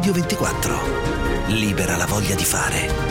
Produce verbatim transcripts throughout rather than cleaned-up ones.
Radio ventiquattro. Libera la voglia di fare.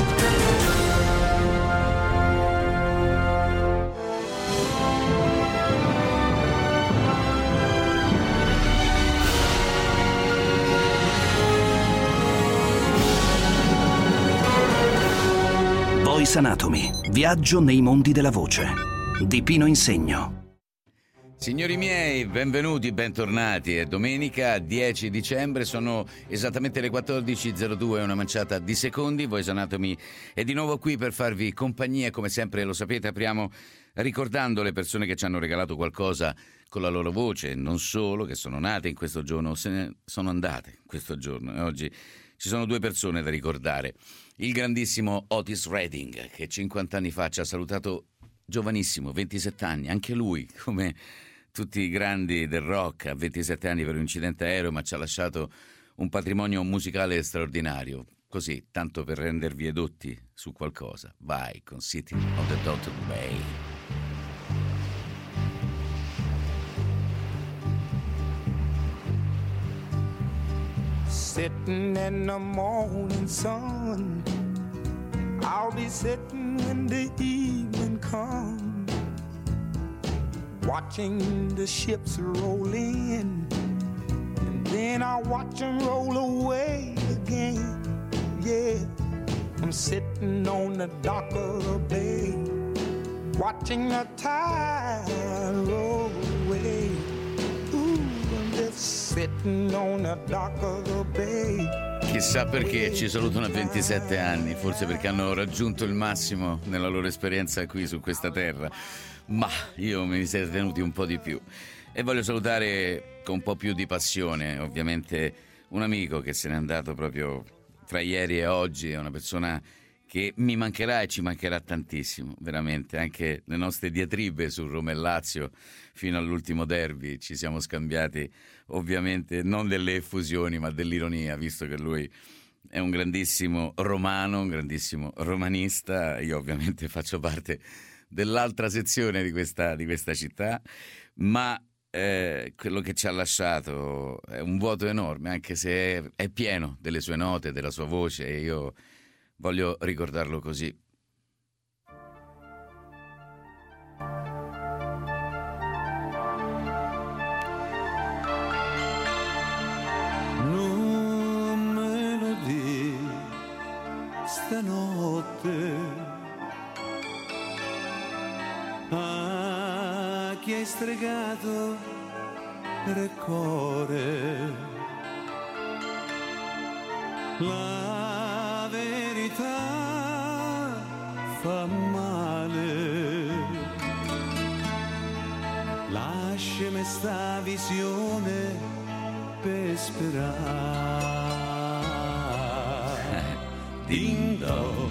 Voice Anatomy. Viaggio nei mondi della voce. Di Pino Insegno. Signori miei, benvenuti, bentornati. È domenica dieci dicembre, sono esattamente le quattordici e zero due, una manciata di secondi. Voice Anatomy è di nuovo qui per farvi compagnia. Come sempre lo sapete, apriamo ricordando le persone che ci hanno regalato qualcosa con la loro voce, non solo, che sono nate in questo giorno, se ne sono andate in questo giorno. E oggi ci sono due persone da ricordare. Il grandissimo Otis Redding, che cinquanta anni fa ci ha salutato giovanissimo, ventisette anni, anche lui, come tutti i grandi del rock, a ventisette anni per un incidente aereo, ma ci ha lasciato un patrimonio musicale straordinario. Così, tanto per rendervi edotti su qualcosa, vai con City of the Dotted Way. Sitting in the morning sun, I'll be sitting when the evening comes, watching the ships roll in, and then I'll watch them roll away again. Yeah, I'm sitting on the dock of the bay, watching the tide roll away. Ooh, I'm just sitting on the dock of the bay. Chissà perché ci salutano a ventisette anni, forse perché hanno raggiunto il massimo nella loro esperienza qui su questa terra. Ma io me ne sarei tenuti un po' di più. E voglio salutare con un po' più di passione, ovviamente, un amico che se n'è andato proprio tra ieri e oggi. È una persona che mi mancherà e ci mancherà tantissimo, veramente. Anche le nostre diatribe sul Roma e Lazio fino all'ultimo derby ci siamo scambiati, ovviamente, non delle effusioni ma dell'ironia, visto che lui è un grandissimo romano, un grandissimo romanista. Io ovviamente faccio parte dell'altra sezione di questa, di questa città, ma eh, quello che ci ha lasciato è un vuoto enorme, anche se è, è pieno delle sue note, della sua voce, e io voglio ricordarlo così. Non me lo di stanotte a chi hai stregato il cuore, la verità fa male, lasciami sta visione per sperare. Dindo,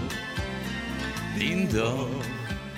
Dindo.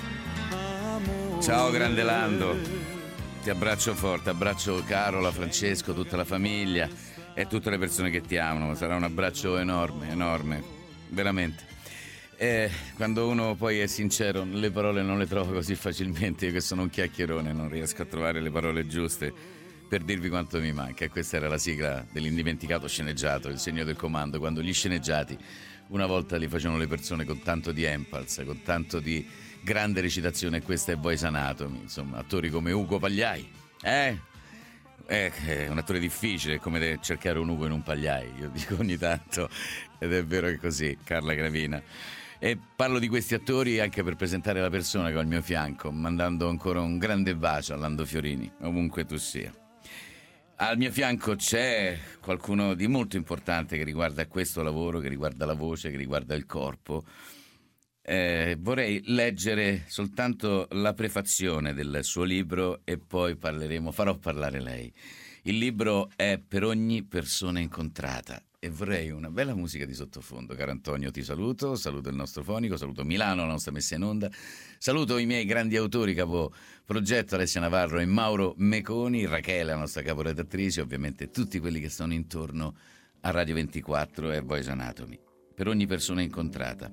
Ciao grande Lando, ti abbraccio forte, abbraccio Carola, Francesco, tutta la famiglia e tutte le persone che ti amano. Sarà un abbraccio enorme, enorme, veramente. E quando uno poi è sincero, le parole non le trovo così facilmente. Io che sono un chiacchierone non riesco a trovare le parole giuste per dirvi quanto mi manca. E questa era la sigla dell'indimenticato sceneggiato, Il segno del comando, quando gli sceneggiati una volta li facevano le persone con tanto di empalza, con tanto di grande recitazione. E questa è Voice Anatomy, insomma, attori come Ugo Pagliai, eh? Eh, è un attore difficile, è come cercare un Ugo in un Pagliai, io dico ogni tanto, ed è vero che è così. Carla Gravina. E parlo di questi attori anche per presentare la persona che ho al mio fianco, mandando ancora un grande bacio a Lando Fiorini, ovunque tu sia. Al mio fianco c'è qualcuno di molto importante che riguarda questo lavoro, che riguarda la voce, che riguarda il corpo. Eh, vorrei leggere soltanto la prefazione del suo libro e poi parleremo, farò parlare lei. Il libro è Per ogni persona incontrata e vorrei una bella musica di sottofondo. Caro Antonio, ti saluto, saluto il nostro fonico, saluto Milano, la nostra messa in onda, saluto i miei grandi autori, capo progetto Alessia Navarro e Mauro Meconi, Rachele, la nostra caporedattrice, ovviamente tutti quelli che sono intorno a Radio ventiquattro e Voice Anatomy. Per ogni persona incontrata.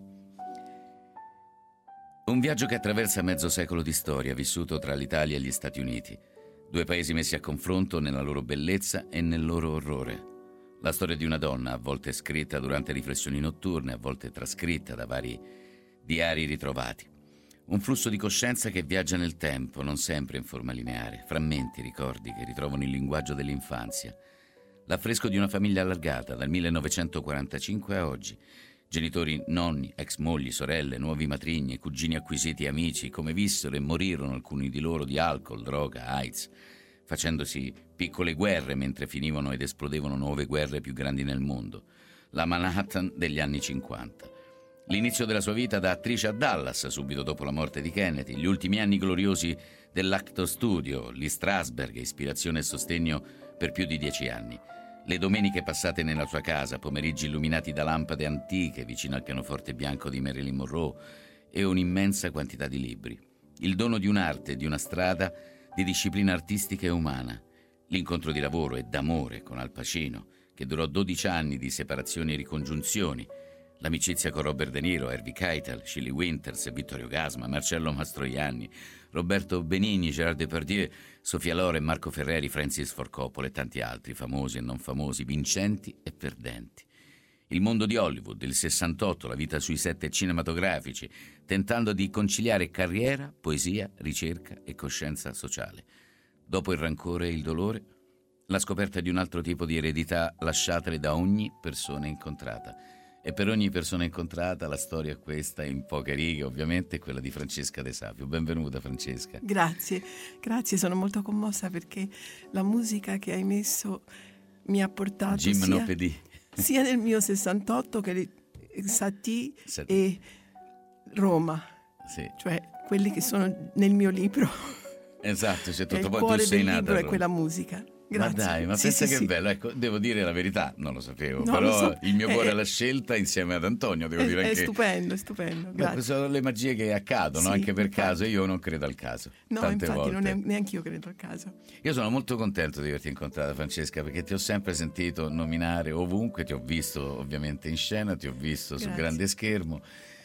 Un viaggio che attraversa mezzo secolo di storia vissuto tra l'Italia e gli Stati Uniti, due paesi messi a confronto nella loro bellezza e nel loro orrore. La storia di una donna, a volte scritta durante riflessioni notturne, a volte trascritta da vari diari ritrovati. Un flusso di coscienza che viaggia nel tempo, non sempre in forma lineare, frammenti, ricordi che ritrovano il linguaggio dell'infanzia. L'affresco di una famiglia allargata dal millenovecentoquarantacinque a oggi. Genitori, nonni, ex mogli, sorelle, nuovi matrigni, cugini acquisiti, amici, come vissero e morirono alcuni di loro di alcol, droga, AIDS, facendosi piccole guerre mentre finivano ed esplodevano nuove guerre più grandi nel mondo. La Manhattan degli anni cinquanta. L'inizio della sua vita da attrice a Dallas, subito dopo la morte di Kennedy, gli ultimi anni gloriosi dell'Actor Studio, Lee Strasberg, ispirazione e sostegno per più di dieci anni. Le domeniche passate nella sua casa, pomeriggi illuminati da lampade antiche vicino al pianoforte bianco di Marilyn Monroe e un'immensa quantità di libri. Il dono di un'arte, di una strada, di disciplina artistica e umana. L'incontro di lavoro e d'amore con Al Pacino, che durò dodici anni di separazioni e ricongiunzioni. L'amicizia con Robert De Niro, Harvey Keitel, Shirley Winters, Vittorio Gasma, Marcello Mastroianni, Roberto Benigni, Gérard Depardieu, Sofia Loren, Marco Ferreri, Francis Ford Coppola e tanti altri, famosi e non famosi, vincenti e perdenti. Il mondo di Hollywood, il sessantotto, la vita sui set cinematografici, tentando di conciliare carriera, poesia, ricerca e coscienza sociale. Dopo il rancore e il dolore, la scoperta di un altro tipo di eredità lasciatele da ogni persona incontrata. E per ogni persona incontrata la storia è questa, in poche righe ovviamente, quella di Francesca De Sapio. Benvenuta Francesca. Grazie, grazie, sono molto commossa perché la musica che hai messo mi ha portato Gimnopédie. sia, sia nel mio sessantotto che Satie e Roma, sì. Cioè quelli che sono nel mio libro. Esatto, c'è tutto. Il Poi cuore tu sei del nata libro a è Roma. quella musica. Grazie. Ma dai, ma sì, pensa sì, che sì. bello. Ecco, devo dire la verità, non lo sapevo, No, però lo so. il mio cuore È- alla scelta insieme ad Antonio, devo È, dire è anche. stupendo, è stupendo. No, Grazie. sono le magie che accadono Sì, anche per infatti. caso. Io non credo al caso. No, tante infatti volte. non è, neanche io credo al caso. Io sono molto contento di averti incontrata, Francesca, perché ti ho sempre sentito nominare ovunque, ti ho visto ovviamente in scena, ti ho visto sul Grazie. grande schermo.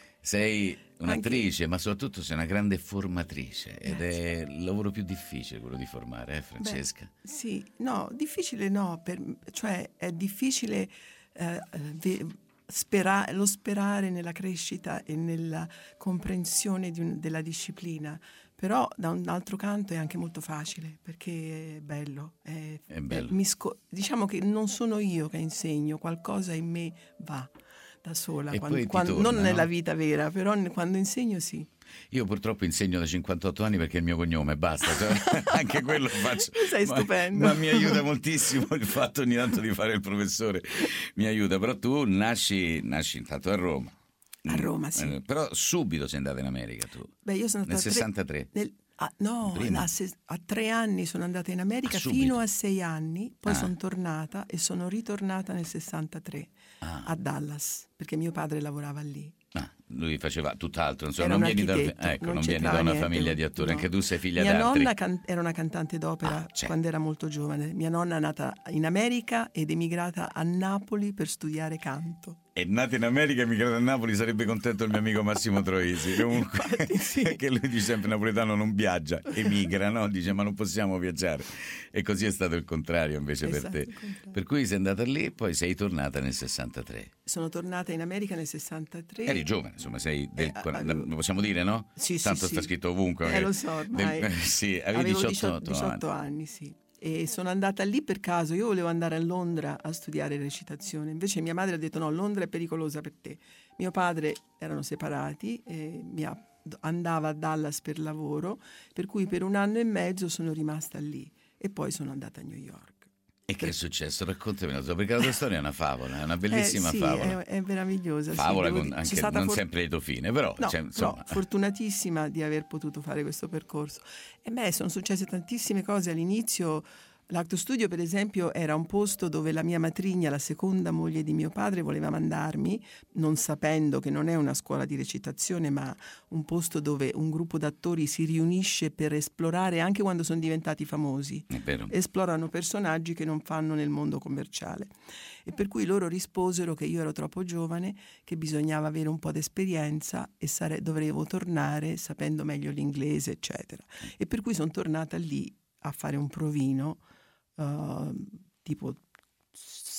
Sei un'attrice, ma soprattutto sei una grande formatrice ed Grazie. è il lavoro più difficile quello di formare, eh, Francesca? Beh, sì, no, difficile no, per, cioè è difficile eh, ve- spera- lo sperare nella crescita e nella comprensione di un- della disciplina, però da un altro canto è anche molto facile perché è bello. È, È bello. è- mi sco- diciamo che non sono io che insegno, qualcosa in me va da sola, E quando- poi ti quando- torna, non nella no? vita vera, però ne- quando insegno sì. Io purtroppo insegno da cinquantotto anni perché è il mio cognome, basta, cioè, anche quello lo faccio. Sei ma, stupendo. Ma mi aiuta moltissimo il fatto ogni tanto di fare il professore, mi aiuta, però tu nasci, nasci intanto a Roma. A Roma, sì. Eh, però subito sei andata in America tu. Beh, io sono Nel stata tre- sessantatré. nel- ah, no, Prima? a, se- a tre anni sono andata in America Ah, subito? fino a sei anni, poi Ah. sono tornata e sono ritornata nel sessantatré Ah. a Dallas, perché mio padre lavorava lì. Ah, lui faceva tutt'altro, insomma, Era non un vieni, da, architetto, ecco, non non vieni da c'entrava una niente, famiglia di attori, no. anche tu sei figlia Mia d'altri. nonna can- era una cantante d'opera Ah, certo. quando era molto giovane. Mia nonna è nata in America ed emigrata a Napoli per studiare canto. È nato in America, emigrato a Napoli, sarebbe contento il mio amico Massimo Troisi. Comunque, Infatti, sì. che lui dice sempre napoletano non viaggia, emigra, no? Dice ma non possiamo viaggiare. E così è stato il contrario invece Esatto, per te. il contrario. Per cui sei andata lì e poi sei tornata nel sessantatré. Sono tornata in America nel sessantatré. Eri giovane, insomma, sei del Eh, quaranta, avevo- lo possiamo dire, no? Sì, sì, Tanto sì. sta scritto ovunque. Eh, magari. lo so, ormai. Del- sì, avevi Avevo diciotto, diciotto anni. anni, sì. E sono andata lì per caso. Io volevo andare a Londra a studiare recitazione. Invece mia madre ha detto no, Londra è pericolosa per te. Mio padre erano separati e mi ha- andava a Dallas per lavoro, per cui per un anno e mezzo sono rimasta lì e poi sono andata a New York. E che è successo? Raccontami la tua, perché la tua storia è una favola, è una bellissima Eh, sì, favola. È, è meravigliosa. sì, Favola devo con dire. anche Sono stata non for- sempre lieto fine, però No, cioè, insomma, no, fortunatissima di aver potuto fare questo percorso. E beh, sono successe tantissime cose all'inizio. L'Acto Studio, per esempio, era un posto dove la mia matrigna, la seconda moglie di mio padre, voleva mandarmi, non sapendo che non è una scuola di recitazione, ma un posto dove un gruppo d'attori si riunisce per esplorare, anche quando sono diventati famosi, è vero. esplorano personaggi che non fanno nel mondo commerciale. E per cui loro risposero che io ero troppo giovane, che bisognava avere un po' d'esperienza e sare- dovevo tornare sapendo meglio l'inglese, eccetera. E per cui sono tornata lì a fare un provino, uh, tipo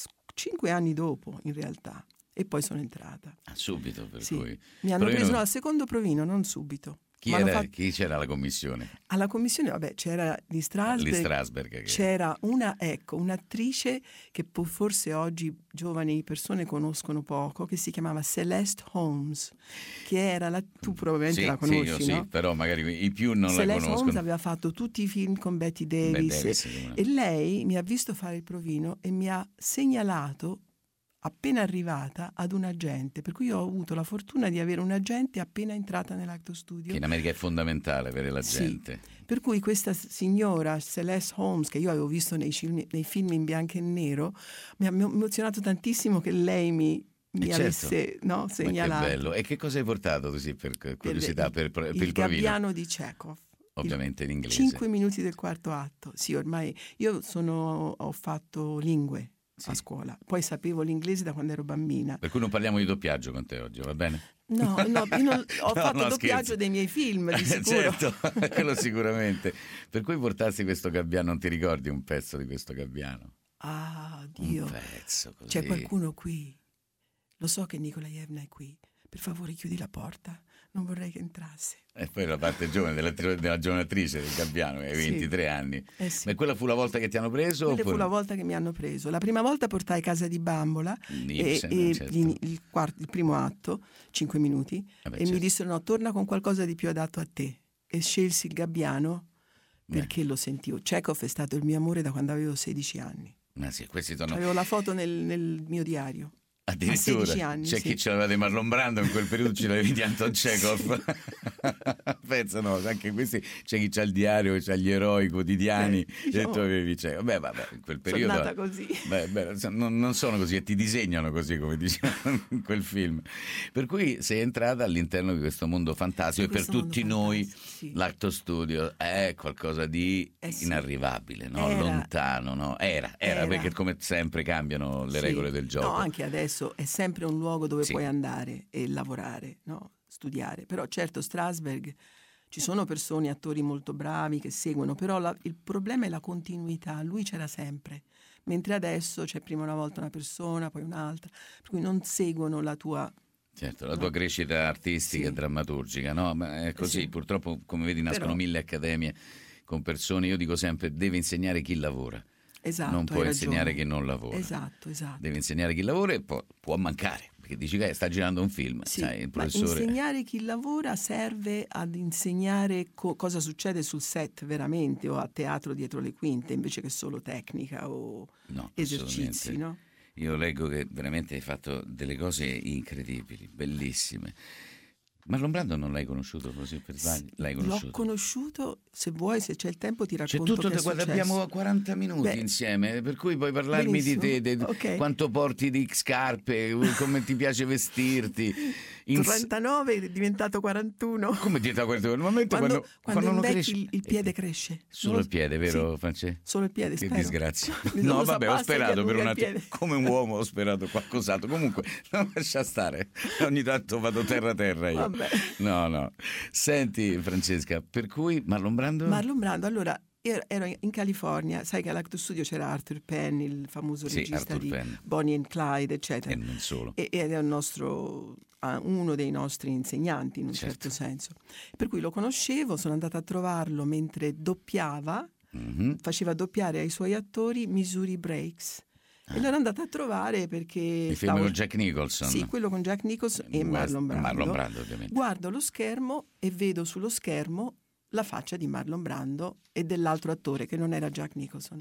cinque anni dopo in realtà, e poi sono entrata. Ah, subito, per sì. cui... Mi hanno Provino... preso no, al secondo provino, non subito. Chi, era, fatto... chi c'era alla commissione? Alla commissione, vabbè, c'era di Strasberg, di Strasberg che... c'era una, ecco, un'attrice che forse oggi giovani persone conoscono poco, che si chiamava Celeste Holmes, che era la, tu probabilmente sì, la conosci, sì, no? Sì, però magari i più non Celeste la conoscono. Holmes aveva fatto tutti i film con Betty Davis, Davis e lei mi ha visto fare il provino e mi ha segnalato appena arrivata ad un agente, per cui io ho avuto la fortuna di avere un agente appena entrata nell'Actor Studio. Che in America è fondamentale avere l'agente. Sì, per cui questa signora Celeste Holmes, che io avevo visto nei film, nei film in bianco e nero, mi ha emozionato tantissimo che lei mi, mi certo. avesse no, segnalato. Ma che bello. E che cosa hai portato così per curiosità, per, per, per il, il provino? Il Gabbiano di Chekhov. Ovviamente in inglese. Cinque minuti del quarto atto. Sì, ormai io sono, ho fatto lingue. Sì. A scuola, poi sapevo l'inglese da quando ero bambina. Per cui non parliamo di doppiaggio con te oggi, va bene? No, no, io non, ho no, fatto no, doppiaggio scherzo. dei miei film, di sicuro. Certo, quello sicuramente. Per cui portarsi questo Gabbiano, non ti ricordi un pezzo di questo Gabbiano? Ah, Dio. Un pezzo così. C'è qualcuno qui. Lo so che Nikolaevna è qui. Per favore chiudi la porta. Non vorrei che entrasse. E poi la parte giovane della, della giovane attrice del Gabbiano, che hai sì. ventitré anni. Eh sì. Ma quella fu la volta che ti hanno preso? Quella oppure... fu la volta che mi hanno preso. La prima volta portai Casa di Bambola Ibsen, e, e certo. il, il, quarto, il primo atto, cinque minuti, Vabbè, e certo. mi dissero no, torna con qualcosa di più adatto a te. E scelsi il Gabbiano perché Beh. lo sentivo. Chekhov è stato il mio amore da quando avevo sedici anni. Ma sì, questi sono... Avevo la foto nel, nel mio diario. Addirittura sedici anni, c'è sì. chi ce l'aveva di Marlon Brando, in quel periodo ce l'avevi di Anton Chekhov. Pensa, no, anche questi c'è chi c'ha il diario, c'ha gli eroi quotidiani, eh, diciamo, e tu avevi Chekhov. Beh, vabbè, in quel periodo sono nata così. Beh, beh, non, non sono così e ti disegnano così, come dicevano in quel film. Per cui sei entrata all'interno di questo mondo fantastico, e per tutti noi sì. l'Actor Studio è qualcosa di eh sì. inarrivabile, no? Era. Lontano, no? Era, era, era, perché come sempre cambiano le sì. regole del gioco. No, anche adesso è sempre un luogo dove sì. puoi andare e lavorare, no? Studiare. Però certo Strasberg ci sono persone, attori molto bravi che seguono, però la, il problema è la continuità. Lui c'era sempre, mentre adesso c'è prima una volta una persona, poi un'altra, per cui non seguono la tua... Certo, la no? tua crescita artistica sì. e drammaturgica, no? Ma è così, sì. purtroppo, come vedi, nascono però... mille accademie con persone, io dico sempre, deve insegnare chi lavora. Esatto, non può insegnare ragione. chi non lavora. Esatto, esatto. Deve insegnare chi lavora e può, può mancare, perché dici che sta girando un film, sì, sai, il ma professore... insegnare chi lavora serve ad insegnare co- cosa succede sul set veramente, o a teatro dietro le quinte, invece che solo tecnica o no, esercizi, no? Io leggo che veramente hai fatto delle cose incredibili, bellissime. Marlon Brando non l'hai conosciuto così per sbaglio? L'hai conosciuto? L'ho conosciuto, se vuoi, se c'è il tempo ti C'è racconto tutto, che è guarda, abbiamo quaranta minuti Beh, insieme, per cui puoi parlarmi benissimo. di te, di Okay. quanto porti di scarpe, come ti piace vestirti. In... trentanove è diventato quarantuno. Come ti quarantuno? Normalmente quando, quando, quando, quando invecchi cresce... il, il piede cresce. Solo non il piede, vero sì, Francesco? Solo il piede, Che spero. disgrazia. Mi No, sono vabbè, ho sappassa, sperato per mi un allunga il attimo. piede. Come un uomo ho sperato qualcos'altro. Comunque, non lascia stare. Ogni tanto vado terra terra io. Vabbè. No, no. Senti, Francesca, per cui Marlon Brando... Marlon Brando, allora, ero in California, sai che all'Actor Studio c'era Arthur Penn, il famoso Sì, regista Arthur di Penn. Bonnie and Clyde, eccetera. E non solo. E- ed è un nostro, ah, uno dei nostri insegnanti in un Certo. certo senso. Per cui lo conoscevo, sono andata a trovarlo mentre doppiava, Mhm. faceva doppiare ai suoi attori Missouri Breaks. E l'ero andata a trovare perché... Il film stavo- con Jack Nicholson. Sì, quello con Jack Nicholson e West- Marlon Brando. Marlon Brando, ovviamente. Guardo lo schermo e vedo sullo schermo la faccia di Marlon Brando e dell'altro attore che non era Jack Nicholson.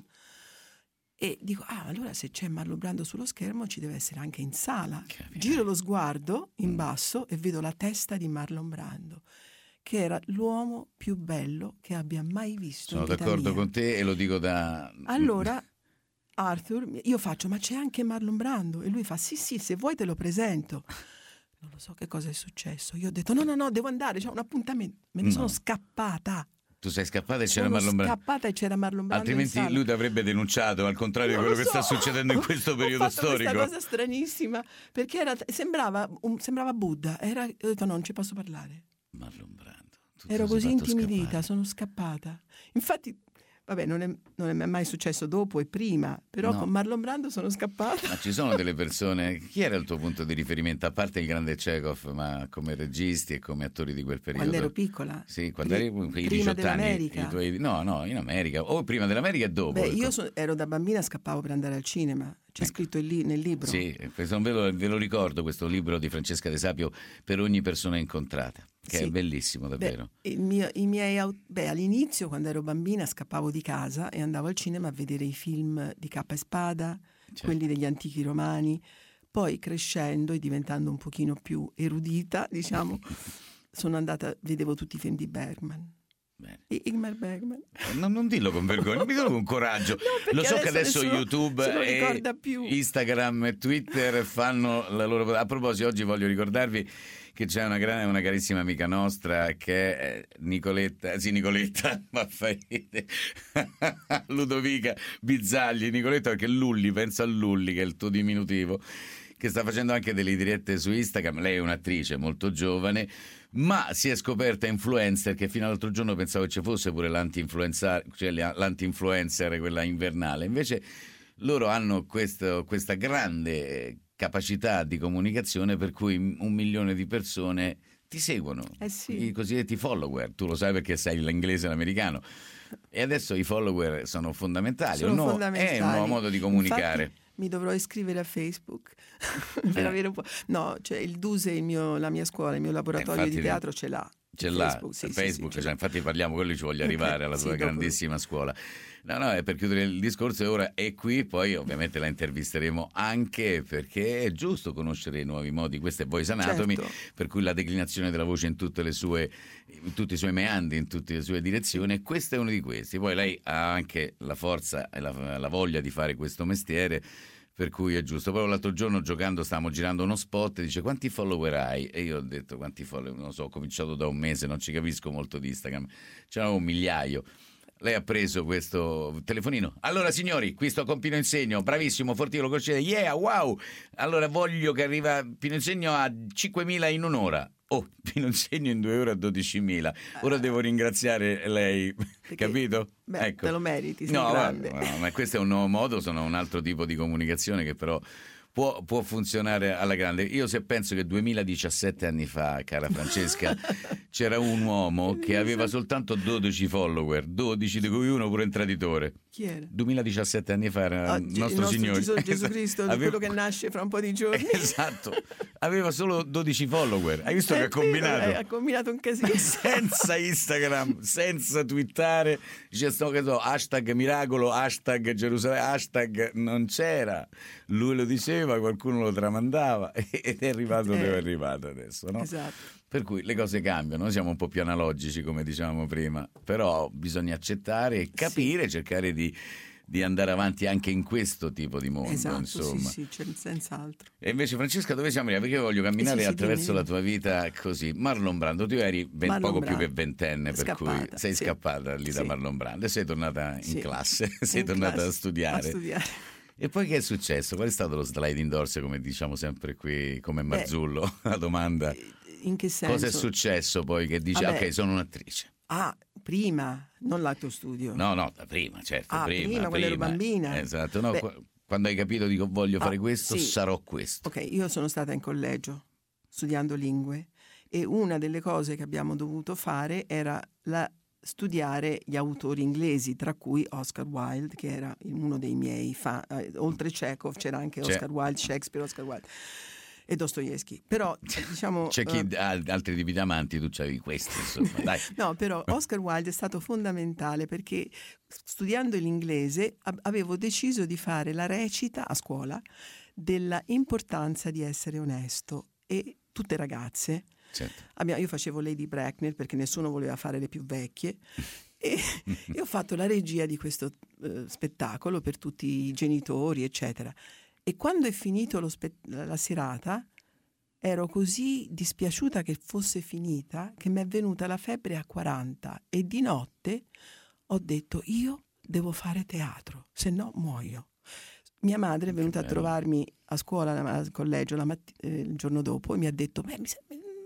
E dico, ah, allora se c'è Marlon Brando sullo schermo ci deve essere anche in sala. Capito. Giro lo sguardo in basso e vedo la testa di Marlon Brando, che era l'uomo più bello che abbia mai visto Sono in vita d'accordo mia. con te e lo dico da... Allora Arthur, io faccio, ma c'è anche Marlon Brando? E lui fa, sì sì, se vuoi te lo presento. Non lo so che cosa è successo. Io ho detto, no no no, devo andare, c'ho un appuntamento. Me ne No. sono scappata. Tu sei scappata e c'era Sono Marlon Brando. scappata e c'era Marlon Brando. Altrimenti in sala. lui ti avrebbe denunciato, al contrario di Non quello lo che sta so. succedendo in questo periodo Ho fatto storico. questa cosa stranissima, perché era, sembrava, un- sembrava Buddha. Era, ho detto, no, non ci posso parlare. Marlon Brando. Tu te Ero lo sei così fatto intimidita, scappare. sono scappata. Infatti vabbè, non è, non è mai successo dopo e prima, però No. con Marlon Brando sono scappata. Ma ci sono delle persone. Chi era il tuo punto di riferimento, a parte il grande Chekhov, ma come registi e come attori di quel periodo? Quando ero piccola. Sì, quando Pri- eri quei prima diciotto anni. dell'America. I tuoi... No, no, in America. O prima dell'America e dopo. Beh, ecco. io so- ero da bambina, scappavo per andare al cinema. C'è Ecco. scritto il li- nel libro. Sì, questo ve lo, ve lo ricordo, questo libro di Francesca De Sapio, Per ogni persona incontrata, che Sì. è bellissimo davvero. Beh, il mio- i miei au- beh, all'inizio, quando ero bambina, scappavo di casa e andavo al cinema a vedere i film di Cappa e Spada, Certo. quelli degli antichi romani. Poi crescendo e diventando un pochino più erudita, diciamo, sono andata, vedevo tutti i film di Bergman. Bene. I- Ingmar Bergman. Non, non dillo con vergogna, dillo con coraggio. No, perché Lo so che adesso nessuno YouTube se lo e ricorda più. Instagram e Twitter fanno la loro... A proposito, oggi voglio ricordarvi che c'è una, gran, una carissima amica nostra che è Nicoletta, sì Nicoletta, ma fai ridere. Ludovica Bizzagli, Nicoletta perché Lulli, pensa a Lulli che è il tuo diminutivo, che sta facendo anche delle dirette su Instagram. Lei è un'attrice molto giovane, ma si è scoperta influencer, che fino all'altro giorno pensavo che ci fosse pure l'anti-influencer, cioè l'anti-influencer, quella invernale. Invece loro hanno questo, questa grande capacità di comunicazione per cui un milione di persone ti seguono, Eh sì. i cosiddetti follower. Tu lo sai perché sei l'inglese e l'americano. E adesso i follower sono fondamentali, Sono un nuovo- fondamentali. è un nuovo modo di comunicare. Infatti, mi dovrò iscrivere a Facebook per Eh. avere un po'. No, cioè il D U S E, il mio- la mia scuola, il mio laboratorio infatti di teatro ce l'ha. Ce Il l'ha Facebook, sì, sì, Facebook, sì, ce cioè, l'ha. infatti parliamo, quello ci voglio Ok, arrivare alla sì, tua dopo- grandissima scuola. No, no, è per chiudere il discorso e ora è qui, poi ovviamente la intervisteremo anche perché è giusto conoscere i nuovi modi. Questo è Voice Anatomy, Certo. per cui la declinazione della voce in tutte le sue, in tutti i suoi meandri, in tutte le sue direzioni, e questo è uno di questi. Poi lei ha anche la forza e la, la voglia di fare questo mestiere, per cui è giusto. Poi l'altro giorno giocando stavamo girando uno spot e dice: quanti follower hai? E io ho detto: quanti follower? Non so, ho cominciato da un mese, non ci capisco molto di Instagram, c'era un migliaio. Lei ha preso questo telefonino. Allora signori, qui sto con Pino Insegno, bravissimo, Fortino, lo conoscete? Yeah, wow! Allora voglio che arriva Pino Insegno a cinquemila in un'ora. Oh, Pino Insegno in due ore a dodicimila. Ora devo ringraziare lei, Perché, capito? Beh, Ecco. te lo meriti, sei No, grande. ma, ma- ma questo è un nuovo modo, sono un altro tipo di comunicazione che però può, può funzionare alla grande. Io se penso che duemiladiciassette anni fa, cara Francesca, c'era un uomo che aveva soltanto dodici follower, dodici di cui uno pure un traditore. Chi era? duemiladiciassette anni fa era Ah, il Ge- nostro Signore. Gesù, Gesù Cristo, Aveva- quello che nasce fra un po' di giorni. Esatto, aveva solo dodici follower. Hai visto È che ha vero, combinato? eh, ha combinato un casino. Senza Instagram, senza twittare, dice sto che so, hashtag miracolo, hashtag Gerusalemme, hashtag non c'era. Lui lo diceva, qualcuno lo tramandava ed è arrivato Eh, dove è arrivato adesso, no? Esatto. Per cui le cose cambiano, noi siamo un po' più analogici come dicevamo prima, però bisogna accettare e capire, cercare di, di andare avanti anche in questo tipo di mondo, Esatto, insomma. sì, sì, c'è- senz'altro. E invece Francesca, dove siamo arrivati? Perché io voglio camminare Eh sì, sì, attraverso dimmi. la tua vita così. Marlon Brando, tu eri ben Marlon poco più Brando. che ventenne, per Scappata, cui sei sì. scappata lì da Sì. Marlon Brando e sei tornata in Sì. classe, sei In tornata classe, a studiare. A studiare. E poi che è successo? Qual è stato lo sliding doors, come diciamo sempre qui, come Beh, Marzullo? La domanda. In che senso? Cosa è successo poi che dici, Vabbè. ok, sono un'attrice? Ah, prima, non l'atto studio. No, no, da prima, certo, Ah, prima. prima, quando ero bambina. Esatto, no, Beh. qu- quando hai capito, dico, voglio Ah, fare questo, sì. sarò questo. Ok, io sono stata in collegio studiando lingue e una delle cose che abbiamo dovuto fare era la, studiare gli autori inglesi, tra cui Oscar Wilde, che era uno dei miei fan. Eh, oltre Chekhov c'era anche C'è- Oscar Wilde, Shakespeare, Oscar Wilde e Dostoevsky. Però diciamo C'è chi eh, ha altri tipi di amanti, tu c'avevi questi, insomma, dai. no, però Oscar Wilde è stato fondamentale perché studiando l'inglese ab- avevo deciso di fare la recita a scuola della importanza di essere onesto, e tutte ragazze. Certo. Abbiamo- io facevo Lady Bracknell perché nessuno voleva fare le più vecchie e, e ho fatto la regia di questo eh, spettacolo per tutti i genitori, eccetera. E quando è finito lo spe- la serata ero così dispiaciuta che fosse finita che mi è venuta la febbre a quaranta e di notte ho detto: io devo fare teatro, se no muoio. Mia madre è venuta a bello. trovarmi a scuola, al collegio, la matt- eh, il giorno dopo, e mi ha detto: Beh, mi, sa- mi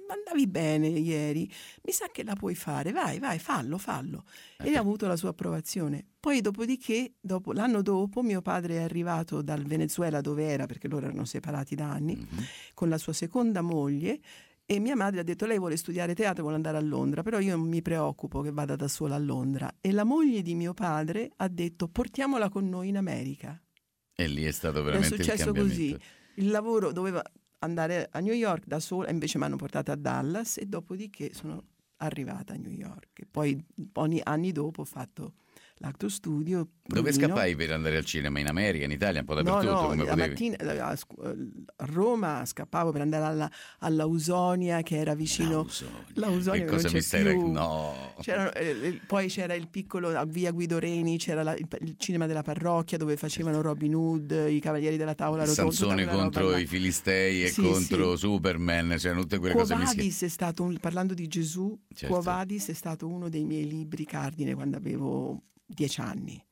andavi bene ieri, mi sa che la puoi fare, vai, vai, fallo, fallo. E ha avuto la sua approvazione. Poi dopodiché, dopo, l'anno dopo, mio padre è arrivato dal Venezuela dove era, perché loro erano separati da anni, mm-hmm. con la sua seconda moglie, e mia madre ha detto lei vuole studiare teatro, vuole andare a Londra, però io mi preoccupo che vada da sola a Londra. E la moglie di mio padre ha detto portiamola con noi in America. E lì è stato veramente il cambiamento. È successo così. Il lavoro doveva andare a New York da sola, invece mi hanno portata a Dallas e dopodiché sono arrivata a New York. E poi anni dopo ho fatto l'Actor Studio. Dove scappai per andare al cinema? In America, in Italia, un po' dappertutto? No, no, come la potevi? mattina a, a Roma scappavo per andare alla, alla Usonia che era vicino. La Usonia che cosa non c'è mi stai più. No. C'era, eh, poi c'era il piccolo a via Guido Reni, c'era la, il, il cinema della parrocchia dove facevano Robin Hood, i Cavalieri della Tavola Rotonda. Sansone contro i Filistei e sì, contro sì. Superman, cioè tutte quelle Quo cose Vadis è stato un, parlando di Gesù, certo. Quo Vadis è stato uno dei miei libri cardine quando avevo dieci anni.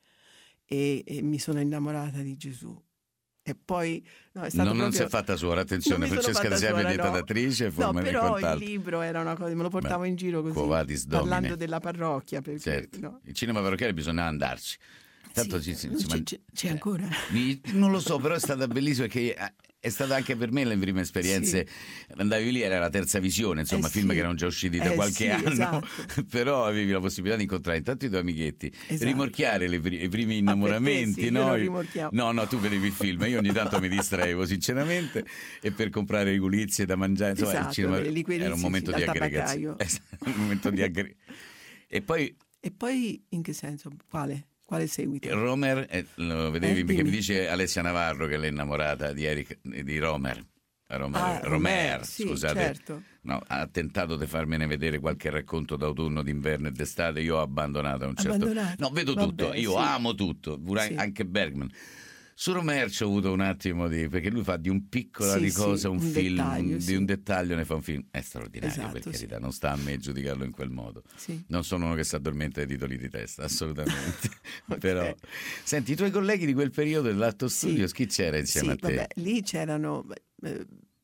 E, e mi sono innamorata di Gesù e poi no, è stato no, proprio... non si è fatta suora, attenzione, Francesca ti sei diventata no. attrice no, però il libro era una cosa, me lo portavo Beh, in giro così parlando della parrocchia perché, certo. no? Il cinema parrocchiale bisogna andarci tanto sì, ci, c'è, ci man... c'è, c'è ancora non lo so, però è stata bellissima perché è stata anche per me le prime esperienze sì. Andavi lì, era la terza visione, insomma eh film sì. che erano già usciti da eh qualche sì, anno esatto. Però avevi la possibilità di incontrare intanto i tuoi amichetti esatto. rimorchiare le, i primi innamoramenti ah, sì, no? Io no no tu vedevi il film, io ogni tanto mi distraevo sinceramente e per comprare le culizie da mangiare insomma esatto, il cinema liquerizie, era un momento sì, di aggregazione un momento di aggregazione e poi e poi in che senso? Quale? Quale seguito? Romer, eh, lo vedevi eh, perché mi dice Alessia Navarro che l'è innamorata di, Eric, di Romer. Romer, ah, Romer, Romer sì, scusate. Certo. No, ha tentato di farmene vedere qualche racconto d'autunno, d'inverno e d'estate. Io ho abbandonato a un certo Abbandonato. No, vedo Vabbè, tutto, io sì. amo tutto, pure sì. anche Bergman. Su Romer ci ho avuto un attimo di perché lui fa di un piccolo sì, di cosa sì, un, un film, dettaglio, di sì. un dettaglio ne fa un film. È straordinario, esatto, per carità, sì. non sta a me giudicarlo in quel modo. Sì. Non sono uno che si addormenta ai titoli di testa, assolutamente. okay. Però, senti, i tuoi colleghi di quel periodo dell'Actor Studio, sì. chi c'era insieme sì, a te? Vabbè, lì c'erano... Eh,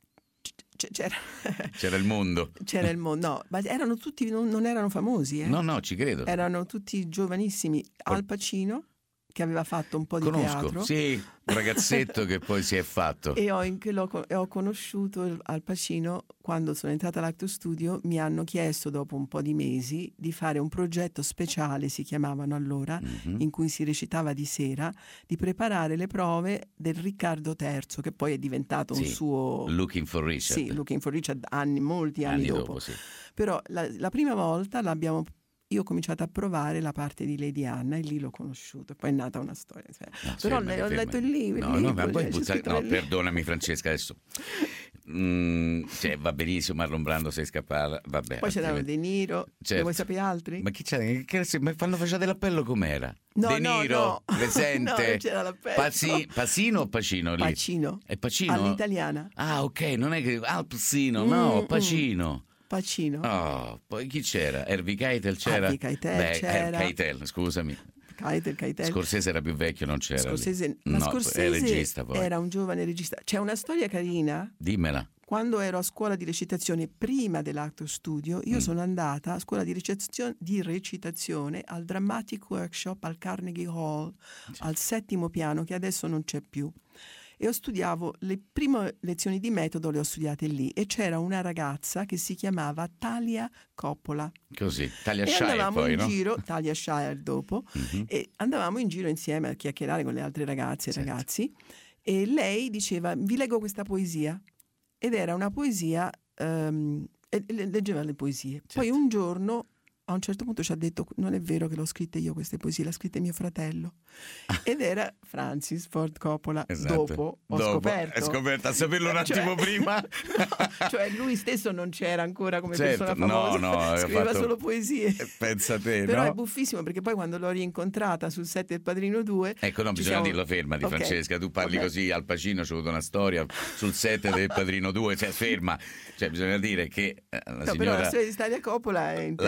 c'era... c'era il mondo. C'era il mondo, no, ma erano tutti, non, non erano famosi. Eh? No, no, ci credo. Erano tutti giovanissimi. Al Pacino, che aveva fatto un po' di Conosco, teatro. sì, un ragazzetto che poi si è fatto. E ho, in, che l'ho, ho conosciuto Al Pacino quando sono entrata all'Actor Studio. Mi hanno chiesto dopo un po' di mesi di fare un progetto speciale, si chiamavano allora, mm-hmm. in cui si recitava di sera, di preparare le prove del Riccardo terzo, che poi è diventato sì, un suo... Looking for Richard. Sì, Looking for Richard, anni, molti anni, anni dopo. dopo sì. Però la, la prima volta l'abbiamo... Io ho cominciato a provare la parte di Lady Anna e lì l'ho conosciuto, poi è nata una storia. Cioè. No, però fermati, ho letto il libro. No, il no, libro, ma poi cioè, buzza... no perdonami Francesca, adesso mm, cioè, va benissimo, Marlon Brando sei scappata, vabbè. Poi c'erano De Niro, certo. Ne vuoi sapere altri? Ma chi c'era? Che, che, ma fanno facciate l'appello com'era? No, De Niro, no, no. presente? No, non c'era l'appello. Pazzi... Pacino o Pacino lì? Pacino. È Pacino? All'italiana. Ah, ok, non è che... Ah, Pacino, no, mm, Pacino. Mm. Pacino. Oh, poi chi c'era? Harvey Keitel c'era? Harvey Keitel Beh, c'era. Keitel, scusami. Keitel, Keitel. Scorsese era più vecchio, non c'era. Scorsese, ma no, Scorsese era regista poi. Era un giovane regista. C'è una storia carina. Dimmela. Quando ero a scuola di recitazione prima dell'Actor Studio, io mm. sono andata a scuola di recitazione, di recitazione al Dramatic Workshop al Carnegie Hall, sì. al settimo piano, che adesso non c'è più. E ho studiato, le prime lezioni di metodo le ho studiate lì e c'era una ragazza che si chiamava Talia Coppola. Così, Talia e Shire andavamo poi, in no? giro, Talia Shire dopo, mm-hmm. e andavamo in giro insieme a chiacchierare con le altre ragazze e certo. ragazzi e lei diceva vi leggo questa poesia ed era una poesia, um, e leggeva le poesie. Certo. Poi un giorno a un certo punto ci ha detto non è vero che l'ho scritta io queste poesie, l'ha scritta mio fratello ed era Francis Ford Coppola. Esatto. Dopo ho Dopo, scoperto è scoperto a saperlo un attimo cioè, prima no, cioè lui stesso non c'era ancora come certo, persona famosa, no, no, scriveva fatto... solo poesie. Pensa te, però no? è buffissimo perché poi quando l'ho rincontrata sul set del Padrino due ecco no bisogna siamo... dirlo fermati okay. Francesca, tu parli Vabbè. così Al Pacino c'è avuto una storia sul set del Padrino due, cioè ferma, cioè bisogna dire che la no, signora però la storia di Talia Coppola è interessante. La...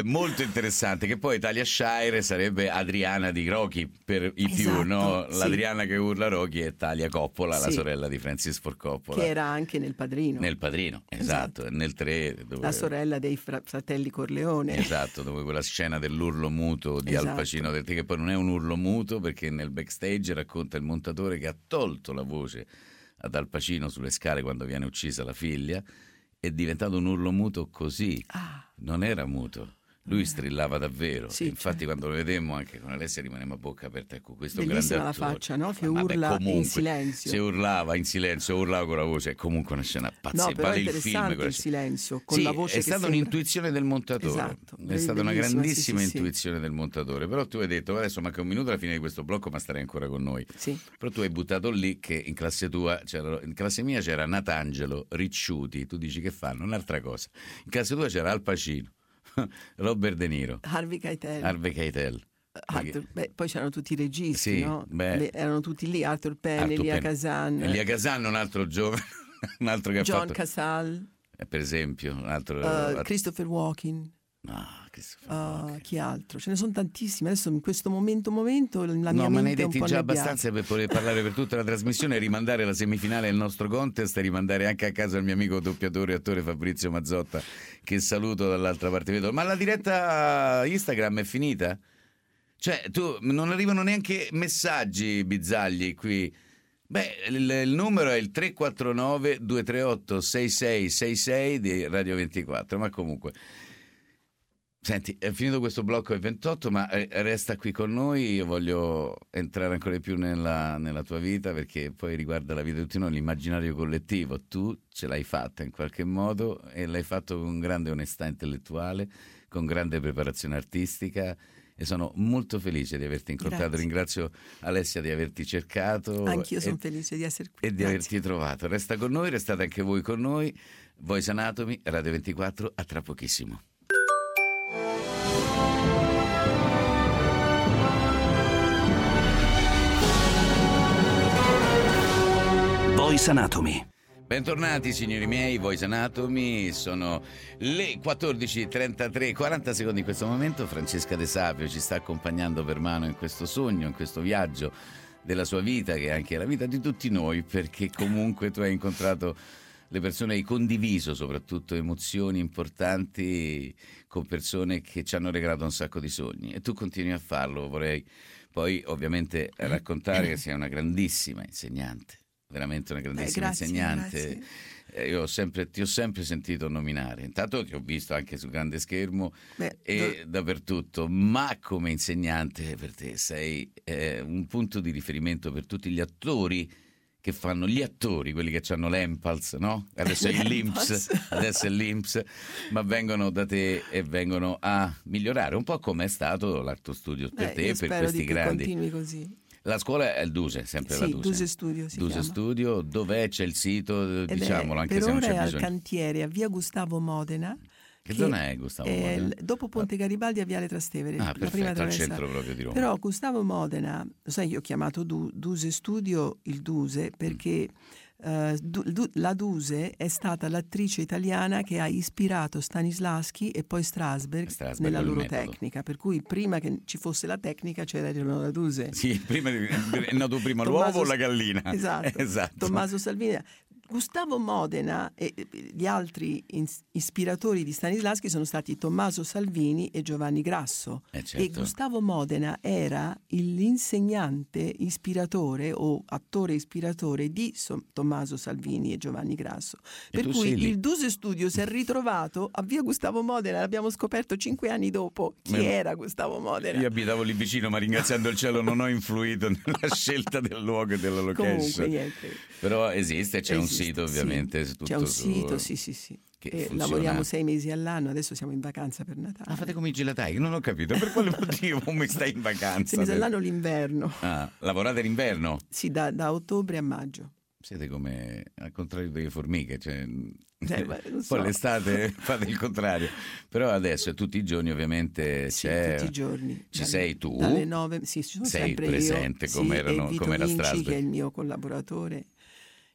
molto interessante, che poi Talia Shire sarebbe Adriana di Rocky per i più, Esatto, no? sì. L'Adriana che urla Rocky è Talia Coppola, la Sì. sorella di Francis Ford Coppola. Che era anche nel Padrino. Nel Padrino, esatto, nel tre dove... La sorella dei fra- fratelli Corleone. Esatto, dove quella scena dell'urlo muto di Esatto. Al Pacino, del- che poi non è un urlo muto perché nel backstage racconta il montatore che ha tolto la voce ad Al Pacino sulle scale quando viene uccisa la figlia, è diventato un urlo muto così, Ah. non era muto. Lui strillava davvero, Sì, infatti certo. quando lo vedemmo anche con Alessia rimanemmo a bocca aperta. Ecco, questo è un Bellissima grande la attore. faccia, no? Che Ma vabbè, urla in comunque, silenzio. Se urlava in silenzio, urlava con la voce, è comunque una scena pazzesca. No, però vale è il film. interessante quella il scena. silenzio, con Sì, la voce è che stata sembra- un'intuizione del montatore. Esatto, È stata una bellissima, grandissima sì, sì, sì. intuizione del montatore. Però tu hai detto, adesso manca un minuto alla fine di questo blocco, ma starei ancora con noi. Sì. Però tu hai buttato lì che in classe tua, c'era, in classe mia c'era Natangelo, Ricciuti, tu dici che fanno? Un'altra cosa. In classe tua c'era Al Pacino, Robert De Niro, Harvey Keitel. Harvey Keitel. Arthur- beh, poi c'erano tutti i registi, Sì, no? beh. Le- erano tutti lì, Arthur Penn, Arthur Elia Penn. Kazan, Elia Kazan, un altro giovane, un altro che ha John fatto... Casal, eh, per esempio, un altro... uh, Christopher Walken. No, Christopher uh, Walken. chi altro? Ce ne sono tantissimi. Adesso in questo momento, momento la mia No, ma ne hai mente è un detti po' già annebbiata. abbastanza per poter parlare per tutta la trasmissione, rimandare la semifinale del nostro contest e rimandare anche a casa il mio amico doppiatore e attore Fabrizio Mazzotta, che saluto dall'altra parte. Vedo. Ma la diretta Instagram è finita? Cioè, tu non arrivano neanche messaggi bizzagli qui. Beh, il, il numero è il tre quattro nove due tre otto sei sei sei sei di Radio ventiquattro, ma comunque... Senti, è finito questo blocco ai ventotto, ma eh, resta qui con noi. Io voglio entrare ancora di più nella, nella tua vita, perché poi riguarda la vita di tutti noi, l'immaginario collettivo. Tu ce l'hai fatta in qualche modo e l'hai fatto con grande onestà intellettuale, con grande preparazione artistica, e sono molto felice di averti incontrato. Grazie. Ringrazio Alessia di averti cercato. Anch'io e- sono felice di essere qui. e di Grazie. averti trovato. Resta con noi, restate anche voi con noi. Voice Anatomy, Radio ventiquattro, a tra pochissimo. Voice Anatomy. Bentornati signori miei, Voice Anatomy, sono le quattordici e trentatré, quaranta secondi in questo momento. Francesca De Sapio ci sta accompagnando per mano in questo sogno, in questo viaggio della sua vita, che è anche la vita di tutti noi, perché comunque tu hai incontrato le persone, hai condiviso soprattutto emozioni importanti con persone che ci hanno regalato un sacco di sogni, e tu continui a farlo. Vorrei poi ovviamente raccontare che sei una grandissima insegnante, veramente una grandissima Eh, grazie, insegnante. grazie. Eh, io ho sempre, ti ho sempre sentito nominare, intanto ti ho visto anche sul grande schermo Beh, e dappertutto, ma come insegnante per te sei eh, un punto di riferimento per tutti gli attori che fanno gli attori, quelli che hanno l'Empals, no? Adesso è l'I N P S, adesso è l'I N P S, ma vengono da te e vengono a migliorare, un po' come è stato l'Arto Studio per Beh, te io e per spero questi di che grandi. continui così. La scuola è il Duse, sempre Sì, la Duse. Duse Studio si Duse chiama. Studio, dov'è? C'è il sito, Ed è- diciamolo, anche per se non ora c'è è al bisogno. cantiere a via Gustavo Modena. Che zona è Gustavo è Modena? il- dopo Ponte Garibaldi a Viale Trastevere, Ah, la prima perfetto, al traversa. centro proprio di Roma. Però Gustavo Modena, lo sai, io ho chiamato Du- Duse Studio il Duse perché eh, Du- Du- la Duse è stata l'attrice italiana che ha ispirato Stanislavski e poi Strasberg, Strasberg nella col loro metodo. tecnica, per cui prima che ci fosse la tecnica c'era la Duse. Sì, prima di- è nato prima Tommaso- l'uovo o la gallina? Esatto, Esatto. Tommaso Salvini. Gustavo Modena e e gli altri ins- ispiratori di Stanislavski sono stati Tommaso Salvini e Giovanni Grasso. Eh, certo. E Gustavo Modena era il- l'insegnante ispiratore o attore ispiratore di So- Tommaso Salvini e Giovanni Grasso. E Per tu cui sei lì. il Duse Studio si è ritrovato a via Gustavo Modena, l'abbiamo scoperto cinque anni dopo. Chi Ma- era Gustavo Modena? Io abitavo lì vicino, ma ringraziando il cielo non ho influito nella scelta del luogo e della location. Comunque niente. Però esiste, c'è un Esiste, sito sì. ovviamente. Tutto C'è un su- sito, sì, sì, sì. che E funziona. lavoriamo sei mesi all'anno, adesso siamo in vacanza per Natale. Ah, fate come i gelatai, non ho capito per quale motivo mi stai in vacanza. sei mesi adesso? all'anno l'inverno. Ah, lavorate l'inverno? Sì, da, da ottobre a maggio. Siete come al contrario delle formiche, cioè, Cioè, ma non so. poi l'estate fate il contrario. Però adesso tutti i giorni ovviamente Sì, c'è. tutti i giorni. Ci Dalle- sei tu? Dalle nove, sì, ci sono Sei sempre presente io, come sì, erano- e Vito come era Vinci, Strasberg. che è il mio collaboratore.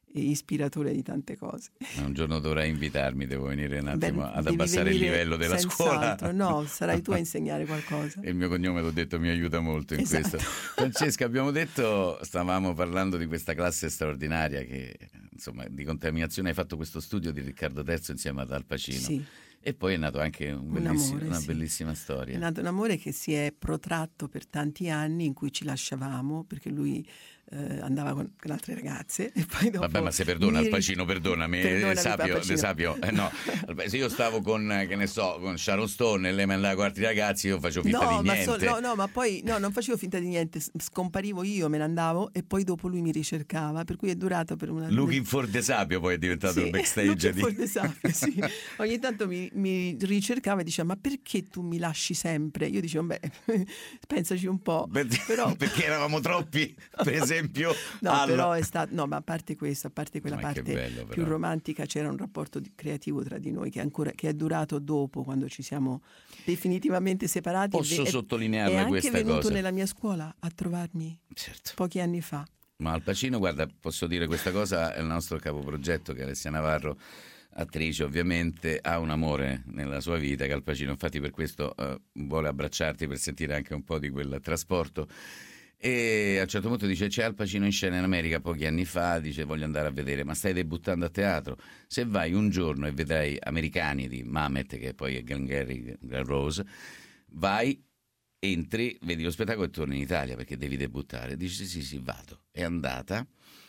e ispiratore di tante cose. Un giorno dovrai invitarmi, devo venire un attimo Beh, ad abbassare il livello della scuola. No, sarai tu a insegnare qualcosa. E il mio cognome, l'ho detto, mi aiuta molto in esatto. questo. Francesca, abbiamo detto, stavamo parlando di questa classe straordinaria che, insomma, di contaminazione. Hai fatto questo studio di Riccardo terzo insieme ad Al Pacino. Sì. E poi è nato anche un bellissimo, amore, una sì. bellissima storia. È nato un amore che si è protratto per tanti anni, in cui ci lasciavamo perché lui eh, andava con, con altre ragazze e poi dopo Vabbè, ma se perdona mi... Al Pacino, perdonami, Perdonami, Sapio, Al Pacino. Sapio eh, no, se io stavo con, che ne so, con Sharon Stone e lei mi andava con altri ragazzi, io facevo finta no, di ma niente. so, no, no, ma poi no, non facevo finta di niente, scomparivo io, me ne andavo e poi dopo lui mi ricercava, per cui è durato per una... Looking for the Sapio poi è diventato sì, il backstage di... for the Sapio, sì. Ogni tanto mi, mi ricercava e diceva: ma perché tu mi lasci sempre? Io dicevo: beh, pensaci un po'. Però... perché eravamo troppi, per esempio. No, alla... però è stato, no, ma a parte questo, a parte quella ma parte bello, più romantica, c'era un rapporto di, creativo tra di noi che, ancora, che è durato dopo, quando ci siamo definitivamente separati. Posso e, sottolinearla questa cosa? È anche venuto nella mia scuola a trovarmi, certo, pochi anni fa. Ma Al Pacino, guarda, posso dire questa cosa, è il nostro capoprogetto, che è Alessia Navarro, attrice ovviamente, ha un amore nella sua vita che Al Pacino, infatti per questo uh, vuole abbracciarti per sentire anche un po' di quel trasporto. E a un certo punto dice: c'è Al Pacino in scena in America pochi anni fa, dice voglio andare a vedere, ma stai debuttando a teatro, se vai un giorno e vedrai Americani di Mamet, che poi è Glengarry Glen Rose, vai, entri, vedi lo spettacolo e torni in Italia perché devi debuttare. Dice sì sì vado. È andata,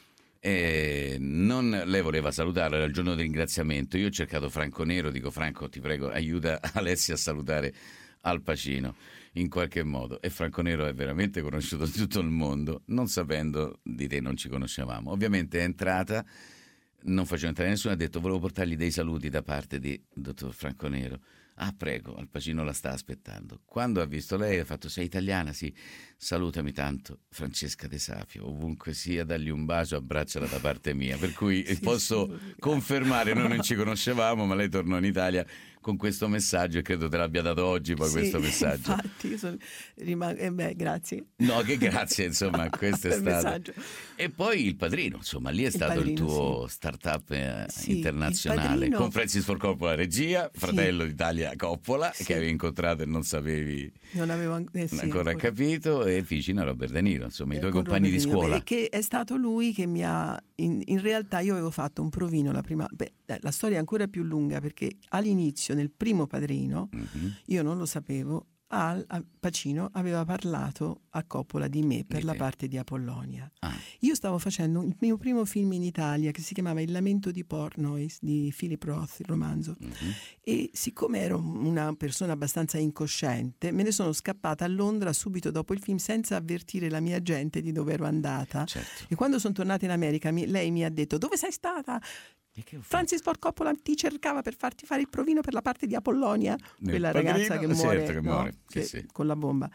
e non, lei voleva salutarlo, era il giorno del ringraziamento, io ho cercato Franco Nero, dico: Franco, ti prego, aiuta Alessia a salutare Al Pacino in qualche modo. E Franco Nero è veramente conosciuto in tutto il mondo, non sapendo di te non ci conoscevamo. Ovviamente è entrata, non faceva entrare nessuno, ha detto: volevo portargli dei saluti da parte di dottor Franco Nero. Ah, prego, Al Pacino la sta aspettando. Quando ha visto lei ha fatto: sei italiana? Sì, salutami tanto Francesca De Sapio, ovunque sia, dagli un bacio, abbracciala da parte mia. Per cui sì, posso sì, confermare, noi non ci conoscevamo, ma lei tornò in Italia con questo messaggio e credo te l'abbia dato oggi poi sì, questo messaggio. Infatti, sono... Rimag... eh beh, grazie. No, che grazie, insomma, questo è stato. Messaggio. E poi Il Padrino, insomma, lì è il stato padrino, il tuo sì. start-up eh, sì, internazionale, padrino... con Francis Ford Coppola regia, fratello sì. d'Italia Coppola, sì. che avevi incontrato e non sapevi non avevo eh, sì, ancora ancora. capito, e vicino a Robert De Niro, insomma, eh, i tuoi compagni Robert di scuola. Beh, che è stato lui che mi ha, in, in realtà io avevo fatto un provino la prima, beh, la storia è ancora più lunga perché all'inizio, nel primo Padrino, mm-hmm. io non lo sapevo, Al Pacino aveva parlato a Coppola di me per di la parte di Apollonia. Ah. Io stavo facendo il mio primo film in Italia che si chiamava Il lamento di Portnoy di Philip Roth, il romanzo, mm-hmm. e siccome ero una persona abbastanza incosciente me ne sono scappata a Londra subito dopo il film senza avvertire la mia gente di dove ero andata. Certo. E quando sono tornata in America mi, lei mi ha detto: dove sei stata? Francis Ford Coppola ti cercava per farti fare il provino per la parte di Apollonia, nel quella padrino, ragazza che muore, certo che no? muore. Che, sì, sì. con la bomba.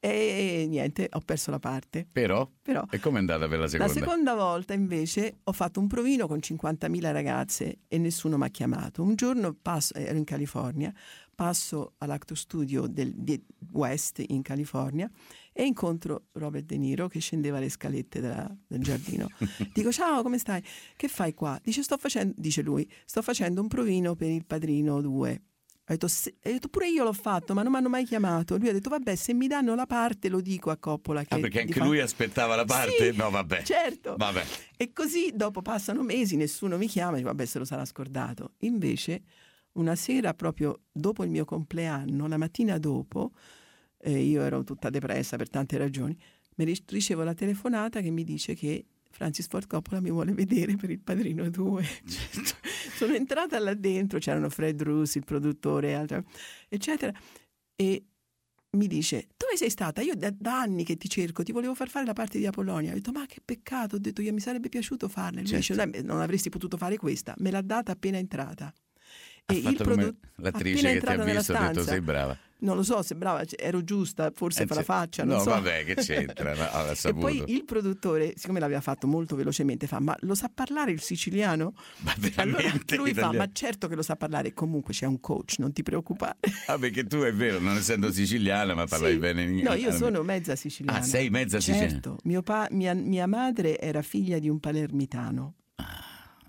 E niente, ho perso la parte. Però? Però e com'è andata per la seconda? La seconda volta invece ho fatto un provino con cinquantamila ragazze e nessuno mi ha chiamato. Un giorno passo, ero in California, passo all'Actor Studio del, di West in California e incontro Robert De Niro che scendeva le scalette della, del giardino. Dico: ciao, come stai? Che fai qua? Dice, sto facendo, dice lui, sto facendo un provino per Il Padrino due. Ho detto, se, ho detto pure io l'ho fatto, ma non mi hanno mai chiamato. Lui ha detto: vabbè, se mi danno la parte lo dico a Coppola. Che ah, perché anche fa... lui aspettava la parte? Sì, no, vabbè. Certo. Vabbè. E così dopo passano mesi, nessuno mi chiama, dico, vabbè, se lo sarà scordato. Invece una sera, proprio dopo il mio compleanno, la mattina dopo, eh, io ero tutta depressa per tante ragioni, mi ricevo la telefonata che mi dice che Francis Ford Coppola mi vuole vedere per Il Padrino due. Sono entrata là dentro, c'erano Fred Roos, il produttore, altro, eccetera, e mi dice: dove sei stata? Io da, da anni che ti cerco, ti volevo far fare la parte di Apollonia. Ho detto: ma che peccato, ho detto io, mi sarebbe piaciuto farla. Lui certo. dice: non avresti potuto fare questa, me l'ha data appena entrata. Ha e il produ- l'attrice che ti ha visto ha detto: sei brava. Non lo so se brava, ero giusta, forse eh, per la faccia, non no, so. vabbè, che c'entra, no, e poi il produttore, siccome l'aveva fatto molto velocemente, fa: ma lo sa parlare il siciliano? Ma allora lui italiano. fa: ma certo che lo sa parlare, comunque c'è un coach, non ti preoccupare. Ah, perché tu è vero, non essendo siciliana, ma parlavi sì. bene in inglese. No, io sono mezza siciliana. Ah, sei mezza siciliana? Certo, mio pa- mia, mia madre era figlia di un palermitano. Ah.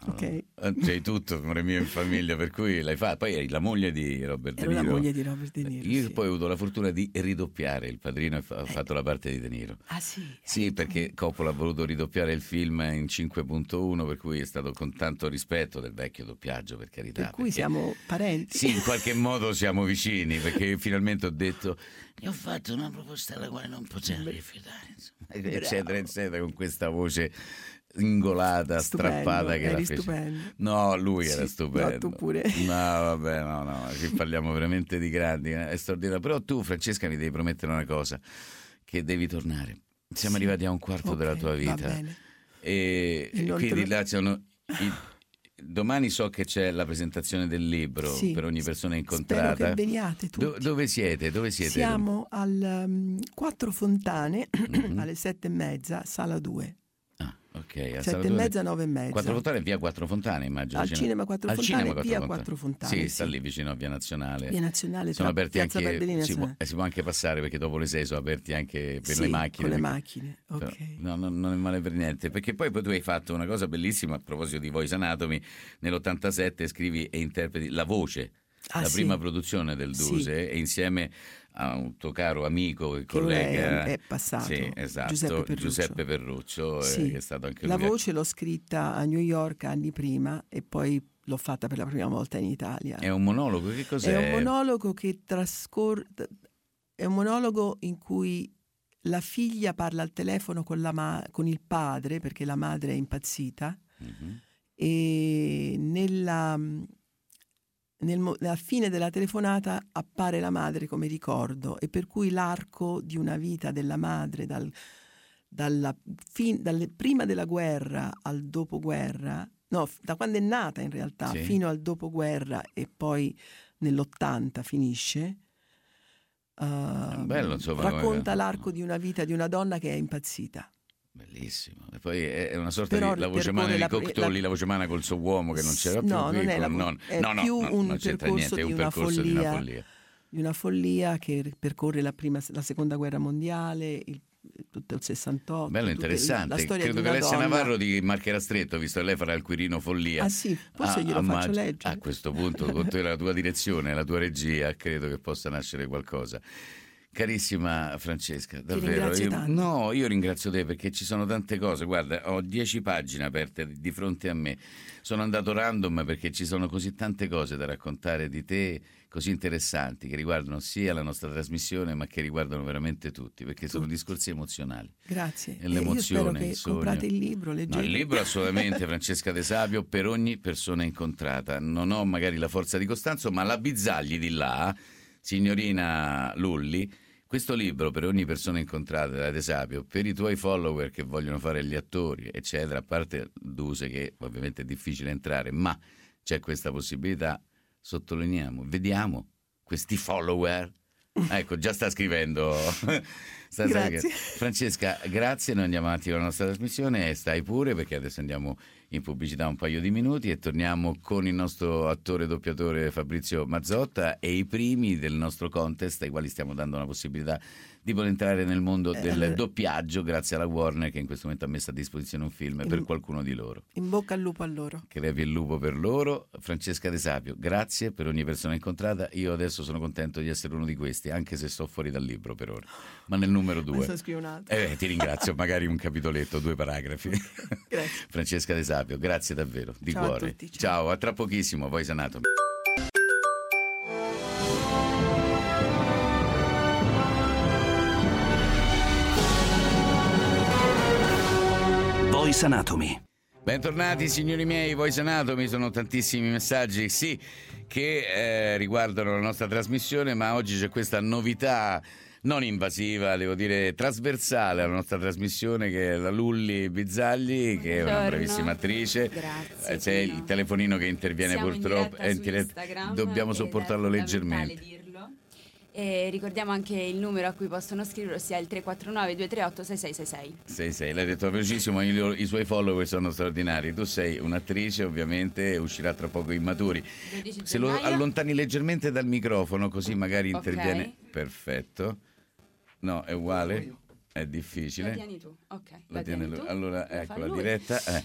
ok. C'hai tutto, amore mio, in famiglia, per cui l'hai fatto. Poi eri la moglie di Robert Ero De Niro. la moglie di Robert De Niro. Io sì. poi ho avuto la fortuna di ridoppiare Il Padrino e ho Eh. fatto la parte di De Niro. Ah sì? Sì, perché Coppola ha voluto ridoppiare il film in cinque punto uno, per cui è stato con tanto rispetto del vecchio doppiaggio, per carità. Per cui perché- siamo parenti. Sì, in qualche modo siamo vicini, perché io finalmente ho detto gli ho fatto una proposta alla quale non potevo rifiutare, insomma, eccetera, eccetera, con questa voce ingolata, Stupendo, strappata che la eri fece. stupendo. No, lui era Sì, stupendo. no, tu pure. No, vabbè, no, no, qui parliamo veramente di grandi, eh, è straordinario. Però tu, Francesca, mi devi promettere una cosa, che devi tornare. Siamo Sì. arrivati a un quarto Ok, della tua va vita. bene. E E non quindi te lo- là sono i- domani so che c'è la presentazione del libro Sì. per ogni persona Spero incontrata. che veniate tutti. Do- dove siete? Dove siete? Siamo al um, Quattro Fontane Mhm. alle sette e mezza, sala due. Ah, ok. a Sala Sette e due- mezza, nove e mezza. Quattro Fontane, via Quattro Fontane, immagino. Al cinema Quattro Al Fontane, cinema via Fontane. Quattro Fontane, Sì, sì. sta lì vicino a Via Nazionale. Via Nazionale, Sono tra aperti Piazza anche, Barberini e si può, Nazionale. eh, si può anche passare perché dopo le sei sono aperti anche per Sì, le macchine. con le perché- macchine, Però, ok. no, no, non è male per niente, perché poi, poi tu hai fatto una cosa bellissima a proposito di Voice Anatomy. Nell'ottantasette scrivi e interpreti La Voce, Ah, la sì. prima produzione del Sì. Duse, e insieme a un tuo caro amico e Che ora collega è- è passato, sì, esatto, Giuseppe Perruccio. Giuseppe Perruccio, eh, Sì. che è stato anche La lui voce l'ho scritta a New York anni prima e poi l'ho fatta per la prima volta in Italia. è un monologo, che cos'è? È un monologo che trascorre. È un monologo in cui la figlia parla al telefono con, la ma- con il padre perché la madre è impazzita Mhm. e nella, nel mo- nella fine della telefonata appare la madre come ricordo e per cui l'arco di una vita della madre dal, dalla fin- dalle- prima della guerra al dopoguerra, no, f- da quando è nata in realtà Sì. fino al dopoguerra e poi nell'ottanta finisce. Uh, bello, insomma, racconta come- l'arco di una vita di una donna che è impazzita. Bellissimo. E poi è è una sorta Però di la voce mana ripercorre di la- Coctoli, la- la voce mana col suo uomo che non c'era più No, qui, non è la con- vo- non- è no, no, più no, un non c'entra percorso niente, è di un una percorso di una follia. follia. Di una follia che percorre la, prima, la seconda guerra mondiale, il, tutto il sessantotto. Bello, tutte- interessante. La storia Credo di che una Alessia donna. Navarro ti marcherà stretto, visto che lei farà il Quirino Follia. Ah sì, forse Ah, glielo a faccio maggio. leggere. A questo punto, con te, la tua direzione, la tua regia, credo che possa nascere qualcosa. Carissima Francesca, davvero. ringrazio Io, tanto. no, io ringrazio te perché ci sono tante cose. Guarda, ho dieci pagine aperte di fronte a me. Sono andato random perché ci sono così tante cose da raccontare di te, così interessanti, che riguardano sia la nostra trasmissione, ma che riguardano veramente tutti, perché sono discorsi emozionali. Grazie. E E io spero l'emozione, che il sogno. comprate il libro, No, leggete. il libro assolutamente, Francesca De Sapio, per ogni persona incontrata. Non ho magari la forza di Costanzo, ma la Bizzagli di là, signorina Lulli, questo libro per ogni persona incontrata da De Sapio, per i tuoi follower che vogliono fare gli attori, eccetera, a parte Duse che ovviamente è difficile entrare, ma c'è questa possibilità, sottolineiamo, vediamo questi follower. Ecco, già sta scrivendo. Sta Grazie. scrivendo. Francesca, grazie, noi andiamo avanti con la nostra trasmissione e stai pure perché adesso andiamo in pubblicità un paio di minuti e torniamo con il nostro attore doppiatore Fabrizio Mazzotta e i primi del nostro contest ai quali stiamo dando una possibilità di poter entrare nel mondo del Eh. doppiaggio grazie alla Warner che in questo momento ha messo a disposizione un film In- per qualcuno di loro. In bocca al lupo a loro. Che levi il lupo per loro. Francesca De Sapio, grazie per ogni persona incontrata. Io adesso sono contento di essere uno di questi, anche se sto fuori dal libro per ora, ma nel numero due. Adesso scrivo un altro. Eh, ti ringrazio, magari un capitoletto, due paragrafi. Grazie. Francesca De Sapio, grazie davvero, di Ciao a cuore. tutti, ciao. Ciao, a tra pochissimo, Voice Anatomy. Voice Anatomy. Bentornati signori miei, Voice Anatomy, sono tantissimi messaggi, sì, che eh, riguardano la nostra trasmissione, ma oggi c'è questa novità non invasiva, devo dire trasversale alla nostra trasmissione, che è la Lulli Bizzagli, che è una Buongiorno. bravissima attrice. Grazie, Eh, c'è Pino. il telefonino che interviene Siamo in purtroppo, diretta è in su diretta. Instagram Dobbiamo ed è sopportarlo fondamentale leggermente. dirlo. E ricordiamo anche il numero a cui possono scrivere, ossia il tre quattro nove due tre otto sei sei sei sei. Sei, sei, l'hai detto velocissimo, i, i suoi follower sono straordinari. Tu sei un'attrice, ovviamente, uscirà tra poco Immaturi. dodici Se lo gennaio. allontani leggermente dal microfono, così magari Ok. interviene. Perfetto. No, è uguale? È La difficile. tieni tu, ok. La tiene tieni lui. tu. Allora, La ecco fa la lui. diretta. eh.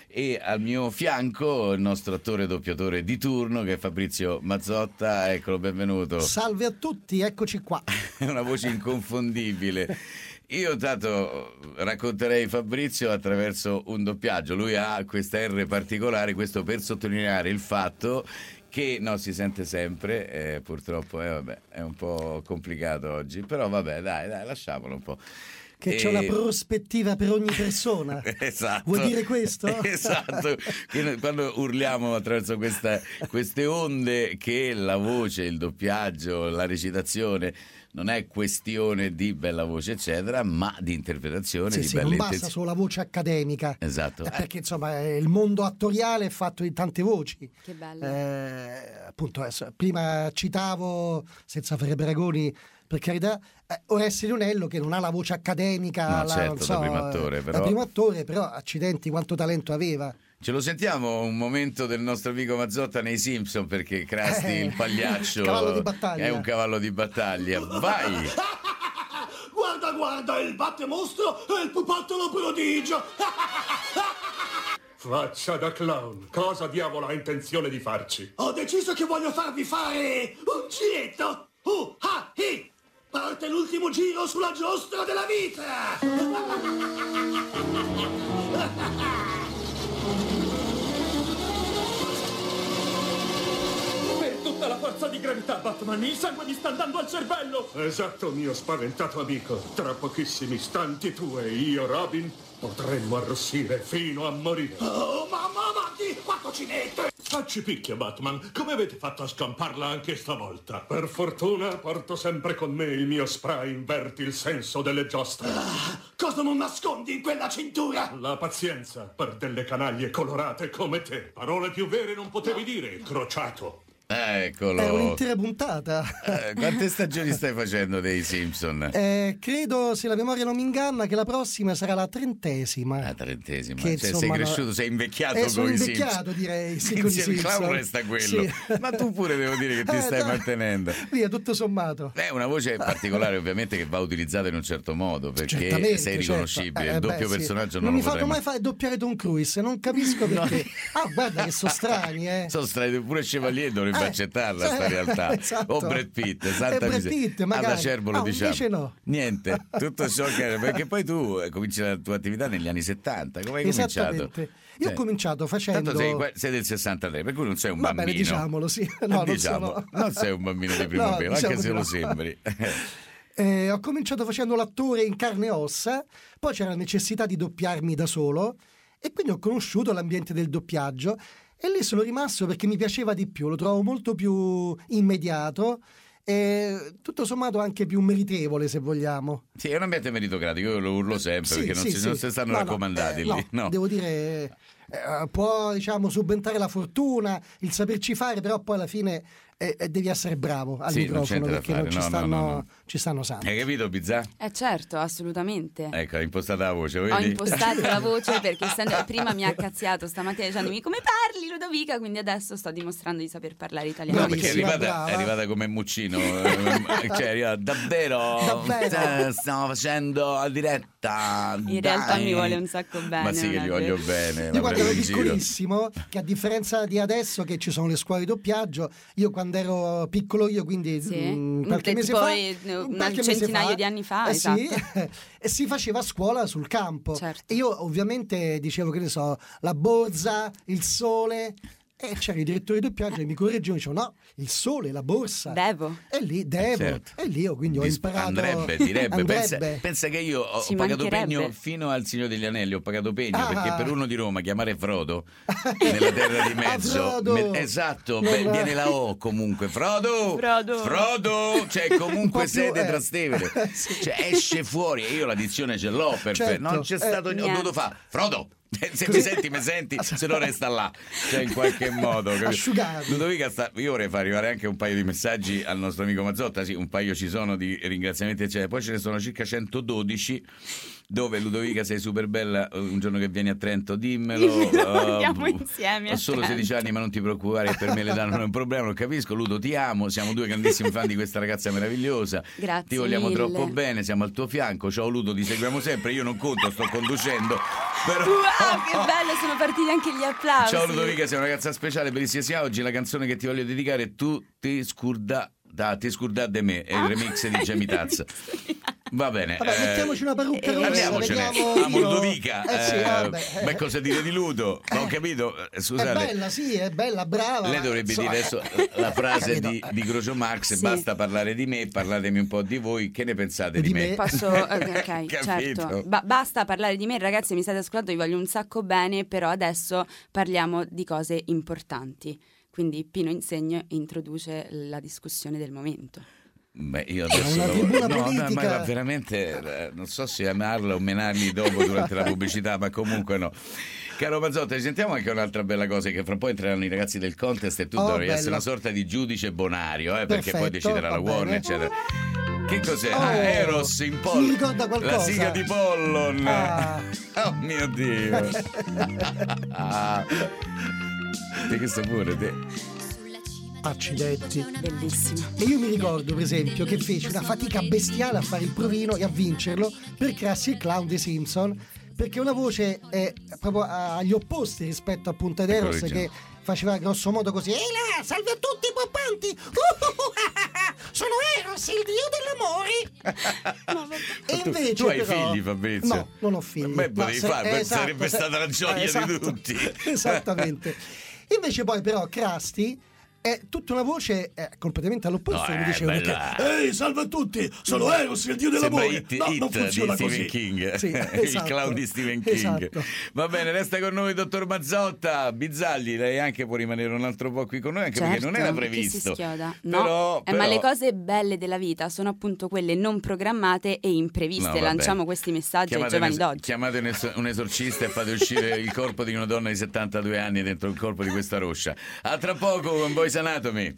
e al mio fianco il nostro attore doppiatore di turno che è Fabrizio Mazzotta. Eccolo, benvenuto. Salve a tutti, eccoci qua. È una voce inconfondibile. Io tanto racconterei Fabrizio attraverso un doppiaggio. Lui ha questa R particolare, questo per sottolineare il fatto che no, si sente sempre, eh, purtroppo eh, vabbè, è un po' complicato oggi, però vabbè, dai, dai, lasciamolo un po'. Che E... c'è una prospettiva per ogni persona. Esatto. Vuoi dire questo? Esatto. Quando urliamo attraverso questa, queste onde che la voce, il doppiaggio, la recitazione non è questione di bella voce eccetera, ma di interpretazione, sì, di sì, bella non basta intenzione. solo la voce accademica. Esatto. Eh, perché insomma il mondo attoriale è fatto di tante voci. Che bello. Eh, appunto adesso, prima citavo, senza fare paragoni, per carità, eh, Oreste Lionello che non ha la voce accademica, No, la, certo, non so, da primo attore, eh, però... da primo attore, però accidenti quanto talento aveva. Ce lo sentiamo un momento del nostro amico Mazzotta nei Simpson, perché Krusty Eh, il pagliaccio cavallo di battaglia. è un cavallo di battaglia. Vai! Guarda, guarda, il battemostro e il pupattolo prodigio! Faccia da clown, cosa diavolo ha intenzione di farci? Ho deciso che voglio farvi fare un giretto! Uh, ah, hi! Parte l'ultimo giro sulla giostra della vita! Per tutta la forza di gravità, Batman, il sangue mi sta andando al cervello! Esatto, mio spaventato amico. Tra pochissimi istanti tu e io, Robin, potremmo arrossire fino a morire. Oh, mamma, avanti! Quattro cinette! Facci picchia, Batman. Come avete fatto a scamparla anche stavolta? Per fortuna porto sempre con me il mio spray inverti il senso delle giostre. Ah, cosa non nascondi in quella cintura? La pazienza per delle canaglie colorate come te. Parole più vere non potevi dire, crociato. Eccolo. È un'intera puntata. Eh, quante stagioni stai facendo dei Simpson? Eh, credo, se la memoria non mi inganna, che la prossima sarà la trentesima. La trentesima. Che, Cioè, insomma, sei no- cresciuto, sei invecchiato Eh, con sono i invecchiato, Simpson. direi, sì, con i Insieme il clown Simpson. resta quello. Sì. Ma tu pure devo dire che ti Eh, stai dai. mantenendo. Via, tutto sommato. È una voce particolare ovviamente che va utilizzata in un certo modo, perché Certamente, sei riconoscibile. certo. Eh, Il doppio beh, sì. personaggio non non mi lo fate potrei mai fare doppiare Tom Cruise, non capisco perché. Ah, guarda che sono strani, eh. Sono strani, pure Chevalier dovrebbe Eh, accettarla sì, sta realtà. esatto. O Brad Pitt, Eh, santa Brad miseria. Pitt, magari. Ad Acerbo Ah, diciamo. invece no. Niente, tutto ciò che era, perché poi tu eh, cominci la tua attività negli anni settanta. Come hai cominciato? Esattamente. Io Cioè, ho cominciato facendo. Tanto sei, sei del sessantatré, per cui non sei un Va bambino. bene, diciamolo, sì. No, non diciamo, sono- non sei un bambino di primo No, pelo, diciamo anche se di lo no. sembri. Eh, ho cominciato facendo l'attore in carne e ossa, poi c'era la necessità di doppiarmi da solo e quindi ho conosciuto l'ambiente del doppiaggio e lì sono rimasto perché mi piaceva di più, lo trovo molto più immediato e tutto sommato anche più meritevole, se vogliamo. Sì, è un ambiente meritocratico, io lo urlo sempre Sì, perché non, sì, si, sì. non si stanno No, no, raccomandati eh, lì. no, No. devo dire, eh, può diciamo subentrare la fortuna, il saperci fare, però poi alla fine eh, eh, devi essere bravo al Sì, non c'è microfono da perché fare, non ci no, no, stanno, no, no. ci stanno santi. Hai capito, Bizzà? Eh certo, assolutamente. Ecco, hai impostato la voce, Ho vedi? impostato la voce perché essendo, prima mi ha cazziato stamattina dicendomi come parli Ludovica, quindi adesso sto dimostrando di saper parlare italiano. No, perché è Bravissima, arrivata, brava. è arrivata come Muccino, eh, cioè è arrivata, davvero, Davvero? eh, stiamo facendo la diretta. In realtà dai. mi vuole un sacco bene. Ma sì che non gli è voglio vero. bene. Io la quando prendo ero in giro. piccolissimo, che a differenza di adesso che ci sono le scuole di doppiaggio, io quando ero piccolo io, quindi Sì. mh, qualche Che mese tipo, fa, eh, un qualche mese centinaio fa, di anni fa, eh sì, esatto. e si faceva a scuola sul campo. Certo. E io ovviamente dicevo, che ne so, la borsa, il sole. E c'era il direttore di doppiaggio che mi correggeva e diceva no, il sole, la borsa. Devo. E lì devo. certo. E lì io quindi ho Dis- imparato. Andrebbe, direbbe. Pensa, Andrebbe. pensa che io ho, Ci ho pagato mancherebbe. pegno fino al Signore degli Anelli, ho pagato pegno Ah. perché per uno di Roma chiamare Frodo nella terra di mezzo, Ah, Frodo. me- esatto, Non- beh, viene la O comunque, Frodo, Frodo. Frodo, cioè Un comunque po' più, sede eh. Trastevere, cioè esce fuori e io la dizione ce l'ho perfetto, Certo. non c'è Eh, stato, ho niente. dovuto fare Frodo. Se mi senti, mi senti, se no resta là, cioè in qualche modo, capito? Asciugati. Ludovica sta, io vorrei far arrivare anche un paio di messaggi al nostro amico Mazzotta, sì, un paio ci sono di ringraziamenti eccetera, poi ce ne sono circa centododici dove Ludovica sei super bella, un giorno che vieni a Trento dimmelo. Andiamo uh, insieme Ho a solo Trento. sedici anni, ma non ti preoccupare, per me l'età non è un problema, lo capisco. Ludo, ti amo, siamo due grandissimi fan di questa ragazza meravigliosa. Grazie Ti vogliamo mille. troppo bene, siamo al tuo fianco. Ciao Ludo, ti seguiamo sempre, io non conto, sto conducendo. Però... Wow, che bello, sono partiti anche gli applausi. Ciao Ludovica, sei una ragazza speciale, bellissima. Sia oggi la canzone che ti voglio dedicare è Tu ti scurda da ti scurda de me, è il remix di Jamie Tazza. Va bene. Vabbè, eh, mettiamoci una parrucca eh, rossa, Andiamocene. vediamo Amo io- Ludovica. Eh sì, eh, vabbè, eh. beh, cosa dire di Ludo? Non ho capito. eh, È Scusate. bella, sì, è bella, brava. Lei dovrebbe insomma, dire adesso eh, la frase capito, di, eh. di Groucho Marx: Sì. basta parlare di me, parlatemi un po' di voi. Che ne pensate di, Di me? me. Posso, ok, ok, Capito? certo. Ba- basta parlare di me, ragazzi, mi state ascoltando, vi voglio un sacco bene, però adesso parliamo di cose importanti. Quindi Pino Insegno introduce la discussione del momento. Beh, io adesso una devo- tribuna no, no, politica. ma veramente eh, non so se amarla o menarmi dopo durante la pubblicità, ma comunque no. Caro Mazzotta, ci sentiamo anche un'altra bella cosa, che fra un po' entreranno i ragazzi del contest e tu Oh, dovrai bella. essere una sorta di giudice bonario, eh, perché poi Perfetto, deciderà la va Warner, bene. eccetera. Che cos'è? Oh, ah, Eros in mi Pollon. ricorda qualcosa. La sigla di Pollon. Ah. Oh mio Dio. Ah. Te questo pure, te. Accidenti. Bellissimo. E io mi ricordo, per esempio, che feci una fatica bestiale a fare il provino e a vincerlo per crearsi il clown dei Simpson, perché una voce è proprio agli opposti rispetto appunto ad Eros, Origine. che faceva grosso modo così: ehi là, salve a tutti i poppanti! Sono Eros, il dio dell'amore! E Tu- invece tu hai però- figli, Fabrizio? No, non ho figli. Beh, potevi se- farlo, eh, sarebbe se- stata la gioia eh, di esatto, tutti. Esattamente. Invece poi però Krusty è tutta una voce eh, completamente all'opposto. No, mi è diceva bella. che- Ehi, salve a tutti! Sono Eros, il dio Sembra dell'amore! It, No, It non funziona di Stephen così. King. Sì, Il esatto. clown di Stephen King. Esatto. Va bene, resta con noi dottor Mazzotta. Bizzagli, lei anche può rimanere un altro po' qui con noi, anche perché non era Certo, chi previsto. si schioda? No, Però, eh, però... ma le cose belle della vita sono appunto quelle non programmate e No, impreviste. vabbè. Lanciamo questi messaggi ai Chiamate giovani un, d'oggi. chiamate un es- un esorcista e fate uscire il corpo di una donna di settantadue anni dentro il corpo di questa roscia. A tra poco con Boys Anatomy.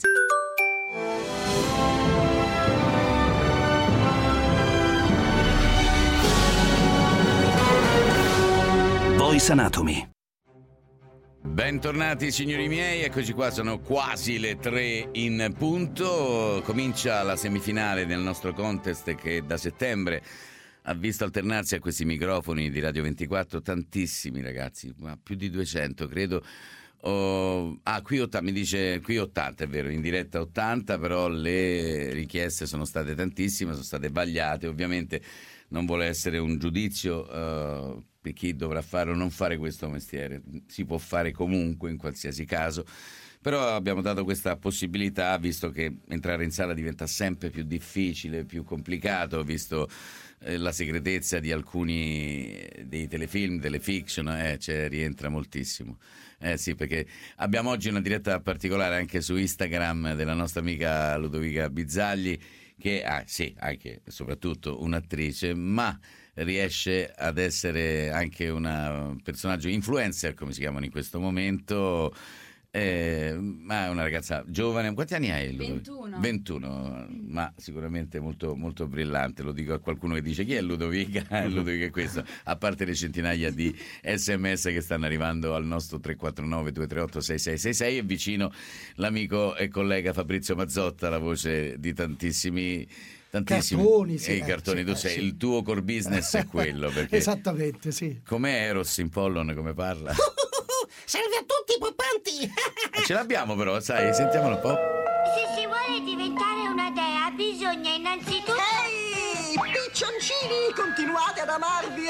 Boys Anatomy. Bentornati signori miei, eccoci qua, sono quasi le tre in punto. Comincia la semifinale del nostro contest che da settembre ha visto alternarsi a questi microfoni di Radio ventiquattro tantissimi ragazzi, ma più di duecento credo. Oh, ah, qui ottanta, mi dice qui ottanta, è vero, in diretta ottanta, però le richieste sono state tantissime, sono state vagliate, ovviamente non vuole essere un giudizio uh, per chi dovrà fare o non fare questo mestiere, si può fare comunque in qualsiasi caso, però abbiamo dato questa possibilità visto che entrare in sala diventa sempre più difficile, più complicato, visto eh, la segretezza di alcuni dei telefilm, delle fiction, eh, cioè, rientra moltissimo. Eh sì, perché abbiamo oggi una diretta particolare anche su Instagram della nostra amica Ludovica Bizzagli, che ha, ah, sì, anche e soprattutto un'attrice, ma riesce ad essere anche un personaggio influencer, come si chiamano in questo momento. Eh, ma è una ragazza giovane. Quanti anni hai? ventuno. ventuno, ma sicuramente molto, molto brillante. Lo dico a qualcuno che dice: chi è Ludovica? Ludovica è questo, a parte le centinaia di sms che stanno arrivando al nostro tre quattro nove due tre otto sei sei sei sei, e vicino l'amico e collega Fabrizio Mazzotta, la voce di tantissimi tantissimi Cartoni, sì, e i eh, cartoni. sì, Tu eh, sei sì. il tuo core business è quello, perché Esattamente, sì. com'è Eros in Pollon, come parla? Salve a tutti i poppanti! Ce l'abbiamo però, sai, sentiamolo un po'. Se si vuole diventare una dea bisogna innanzitutto... Ehi, piccioncini, continuate ad amarvi,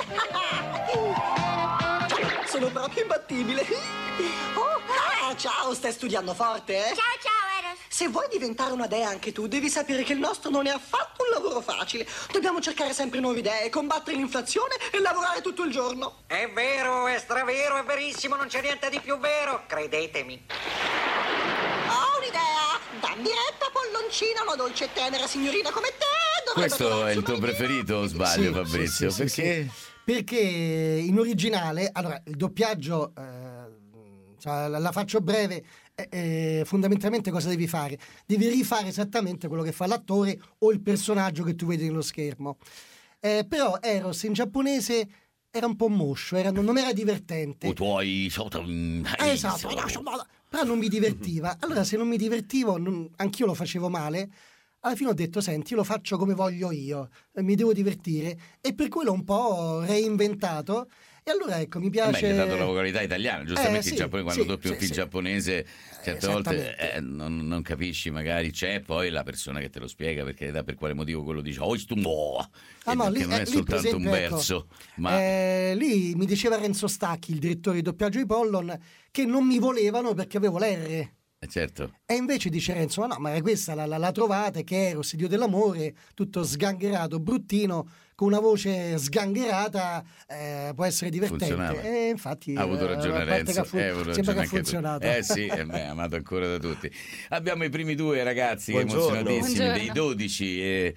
eh? Sono proprio imbattibile. Oh, ah, ciao, stai studiando forte, eh? Ciao ciao Eros. Se vuoi diventare una dea anche tu, devi sapere che il nostro non è affatto un lavoro facile. Dobbiamo cercare sempre nuove idee, combattere l'inflazione e lavorare tutto il giorno. È vero, è stravero, è verissimo, non c'è niente di più vero, credetemi. Ho un'idea! Dammi retta, polloncina, una dolce e tenera signorina come te. dovrebbe Questo è trovarsi il tuo una preferito o sbaglio, Sì, Fabrizio? sì, sì, sì, Perché? sì. Perché in originale, allora, il doppiaggio, eh, cioè, la, la faccio breve, eh, eh, fondamentalmente cosa devi fare? Devi rifare esattamente quello che fa l'attore o il personaggio che tu vedi nello schermo. Eh, però Eros in giapponese era un po' moscio, era, non era divertente. O tuoi... Eh, esatto, però non mi divertiva. Allora se non mi divertivo, non, anch'io lo facevo male. Alla fine ho detto, senti, io lo faccio come voglio io, mi devo divertire, e per cui l'ho un po' reinventato. E allora ecco, mi piace... Beh, gli ha dato la vocalità italiana, giustamente. Eh, sì, in Giappone quando sì, doppi un sì, film sì. giapponese certe volte eh, non, non capisci, magari c'è poi la persona che te lo spiega perché da per quale motivo quello dice oh, stu mo", Ah, e no, perché lì, non eh, è lì, soltanto per esempio, un ecco, verso, ma eh, lì mi diceva Renzo Stacchi, il direttore di doppiaggio di Pollon, che non mi volevano perché avevo l'R. eh, certo. E invece dice Renzo, ma no, ma questa la, la, la trovate, che Eros, Dio dell'amore, tutto sgangherato, bruttino, con una voce sgangherata, eh, può essere divertente. Funzionava. E infatti Ha avuto eh, ragione a parte Renzo, che ha fu- eh, avuto sembra ragione che ha anche tu. funzionato. Eh sì, eh, beh, amato ancora da tutti. Abbiamo i primi due ragazzi Buongiorno. emozionatissimi, Buongiorno. dei dodici e,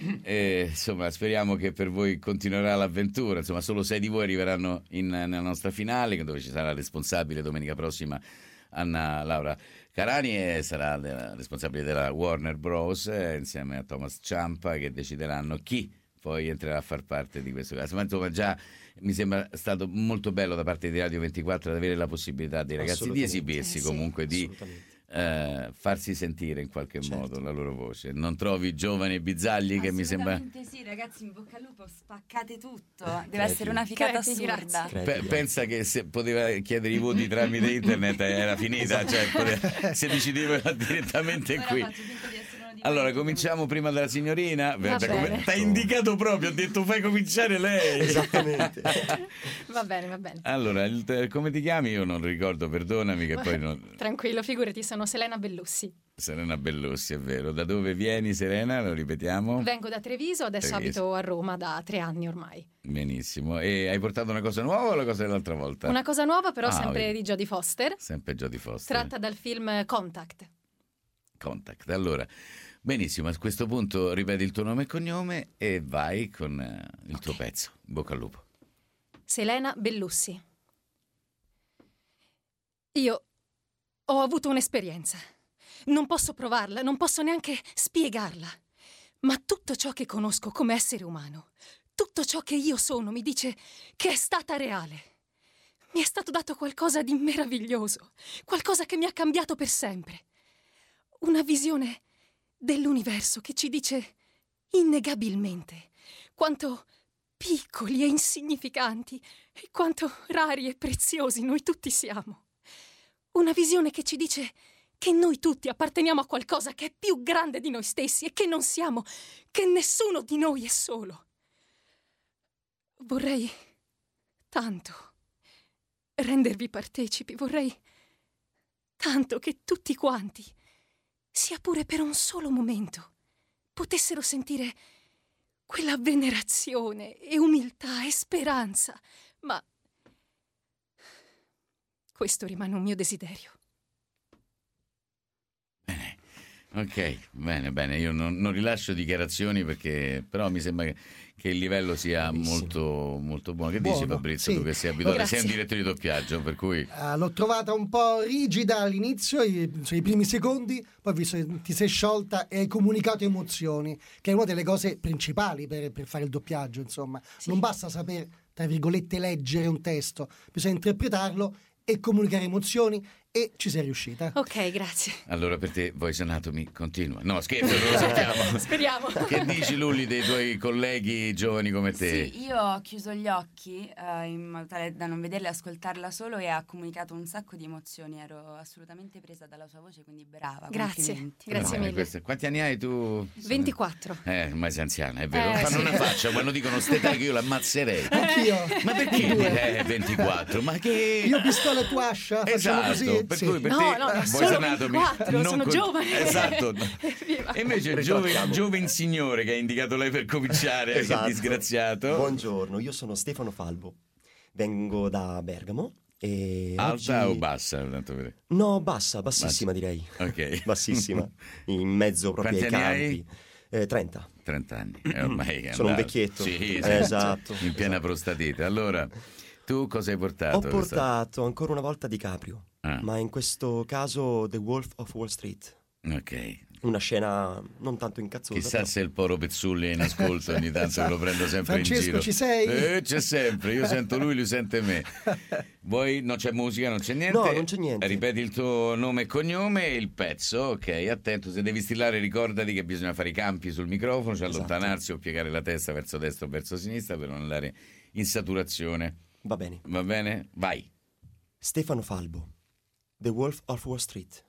e insomma speriamo che per voi continuerà l'avventura. Insomma solo sei di voi arriveranno in, nella nostra finale, dove ci sarà la responsabile domenica prossima, Anna Laura Carani, e sarà la responsabile della Warner Bros. eh, insieme a Thomas Ciampa, che decideranno chi poi entrerà a far parte di questo caso. Ma insomma già mi sembra stato molto bello da parte di Radio ventiquattro ad avere la possibilità dei ragazzi di esibirsi, Eh, sì, comunque di eh, farsi sentire in qualche Certo. modo la loro voce. Non trovi giovani e bizzagli che mi sembra... Assolutamente sì, ragazzi, in bocca al lupo, spaccate tutto. Deve essere una ficata Grazie, assurda. Pe- pensa che se poteva chiedere i voti tramite internet era finita, cioè poteva, se decideva direttamente Ora qui. faccio finta di essere uno di Allora voi. cominciamo prima dalla signorina. Va Ti bene. ha indicato proprio, ha detto fai cominciare lei. Esattamente. Va bene, va bene. Allora, il- come ti chiami? Io non ricordo, perdonami che poi non... Tranquillo, figurati, sono Selena Bellussi. Serena Bellussi, è vero. Da dove vieni, Serena? Lo ripetiamo? Vengo da Treviso, adesso Treviso. abito a Roma da tre anni ormai. Benissimo. E hai portato una cosa nuova o la cosa dell'altra volta? Una cosa nuova, però Ah, sempre vedi. di Jodie Foster, Sempre Jodie Foster. tratta dal film Contact. Contact. Allora, benissimo, a questo punto ripeti il tuo nome e cognome e vai con eh, il tuo pezzo. In bocca al lupo. Selena Bellussi. Io ho avuto un'esperienza. Non posso provarla, non posso neanche spiegarla. Ma tutto ciò che conosco come essere umano, tutto ciò che io sono, mi dice che è stata reale. Mi è stato dato qualcosa di meraviglioso, qualcosa che mi ha cambiato per sempre. Una visione dell'universo che ci dice innegabilmente quanto piccoli e insignificanti e quanto rari e preziosi noi tutti siamo. Una visione che ci dice che noi tutti apparteniamo a qualcosa che è più grande di noi stessi e che non siamo, che nessuno di noi è solo. Vorrei tanto rendervi partecipi, vorrei tanto che tutti quanti, sia pure per un solo momento, potessero sentire quella venerazione e umiltà e speranza, ma questo rimane un mio desiderio. Ok, bene, bene. Io non, non rilascio dichiarazioni perché però mi sembra che, che il livello sia molto, molto buono. Che Buono, dici, Fabrizio, sì. tu che sei abituato, Grazie. sei un direttore di doppiaggio, per cui... Ah, l'ho trovata un po' rigida all'inizio, i, cioè, i primi secondi, poi ho visto che ti sei sciolta e hai comunicato emozioni, che è una delle cose principali per, per fare il doppiaggio, insomma. Non basta saper, tra virgolette, leggere un testo, bisogna interpretarlo e comunicare emozioni, e ci sei riuscita. Ok, grazie. Allora per te Voice Anatomy continua. No, scherzo, non lo sappiamo. Speriamo. Che dici, Lulli, dei tuoi colleghi giovani come te? Sì, io ho chiuso gli occhi eh, in modo tale da non vederla e ascoltarla solo, e ha comunicato un sacco di emozioni. Ero assolutamente presa dalla sua voce, quindi brava. Grazie, complimenti. grazie Bene, mille. questo- Quanti anni hai tu? ventiquattro. Eh, ormai sei anziana, è vero. Eh, Fanno sì. una faccia quando dicono st'età che io l'ammazzerei. Anch'io. Ma perché? Eh, ventiquattro, ma che... Io pistola e tu ascia, facciamo Esatto, così? per Sì. cui per No, te no, Voice solo Anatomy ventiquattro, non sono giovane. Esatto. Evviva. E invece il giovane, giovane signore che ha indicato lei per cominciare, Esatto. che disgraziato. Buongiorno, io sono Stefano Falbo, vengo da Bergamo e Alta oggi... o bassa? Tanto per... No, bassa, bassissima direi. Ok. Bassissima, in mezzo proprio Quanti ai anni campi. Eh, trenta. trenta anni, eh, ormai è Sono un andato. vecchietto. Sì, sì, Esatto. in piena prostatite. Allora, tu cosa hai portato? Ho portato ancora una volta DiCaprio, Ah. ma in questo caso The Wolf of Wall Street. Ok. Una scena non tanto incazzosa. Chissà però. se il Poro Pezzulli è in ascolto ogni tanto, Esatto. lo prendo sempre Francesco, in giro. ci sei? Eh, c'è sempre, io sento lui, lui sente me. Voi non c'è musica, non c'è niente? No, non c'è niente. Ripeti il tuo nome e cognome e il pezzo, ok, attento, se devi stillare ricordati che bisogna fare i campi sul microfono, cioè Esatto. allontanarsi o piegare la testa verso destra o verso sinistra per non andare in saturazione. Va bene. Va bene? Vai. Stefano Falbo, The Wolf of Wall Street.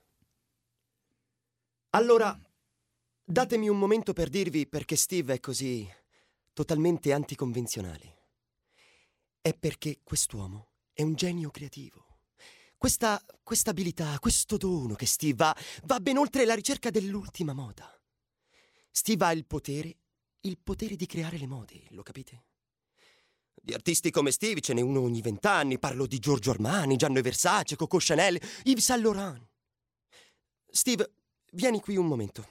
Allora, datemi un momento per dirvi perché Steve è così totalmente anticonvenzionale. È perché quest'uomo è un genio creativo. Questa, questa abilità, questo dono che Steve ha, va ben oltre la ricerca dell'ultima moda. Steve ha il potere, il potere di creare le mode, lo capite? Di artisti come Steve ce n'è uno ogni vent'anni. Parlo di Giorgio Armani, Gianni Versace, Coco Chanel, Yves Saint Laurent. Steve, vieni qui un momento.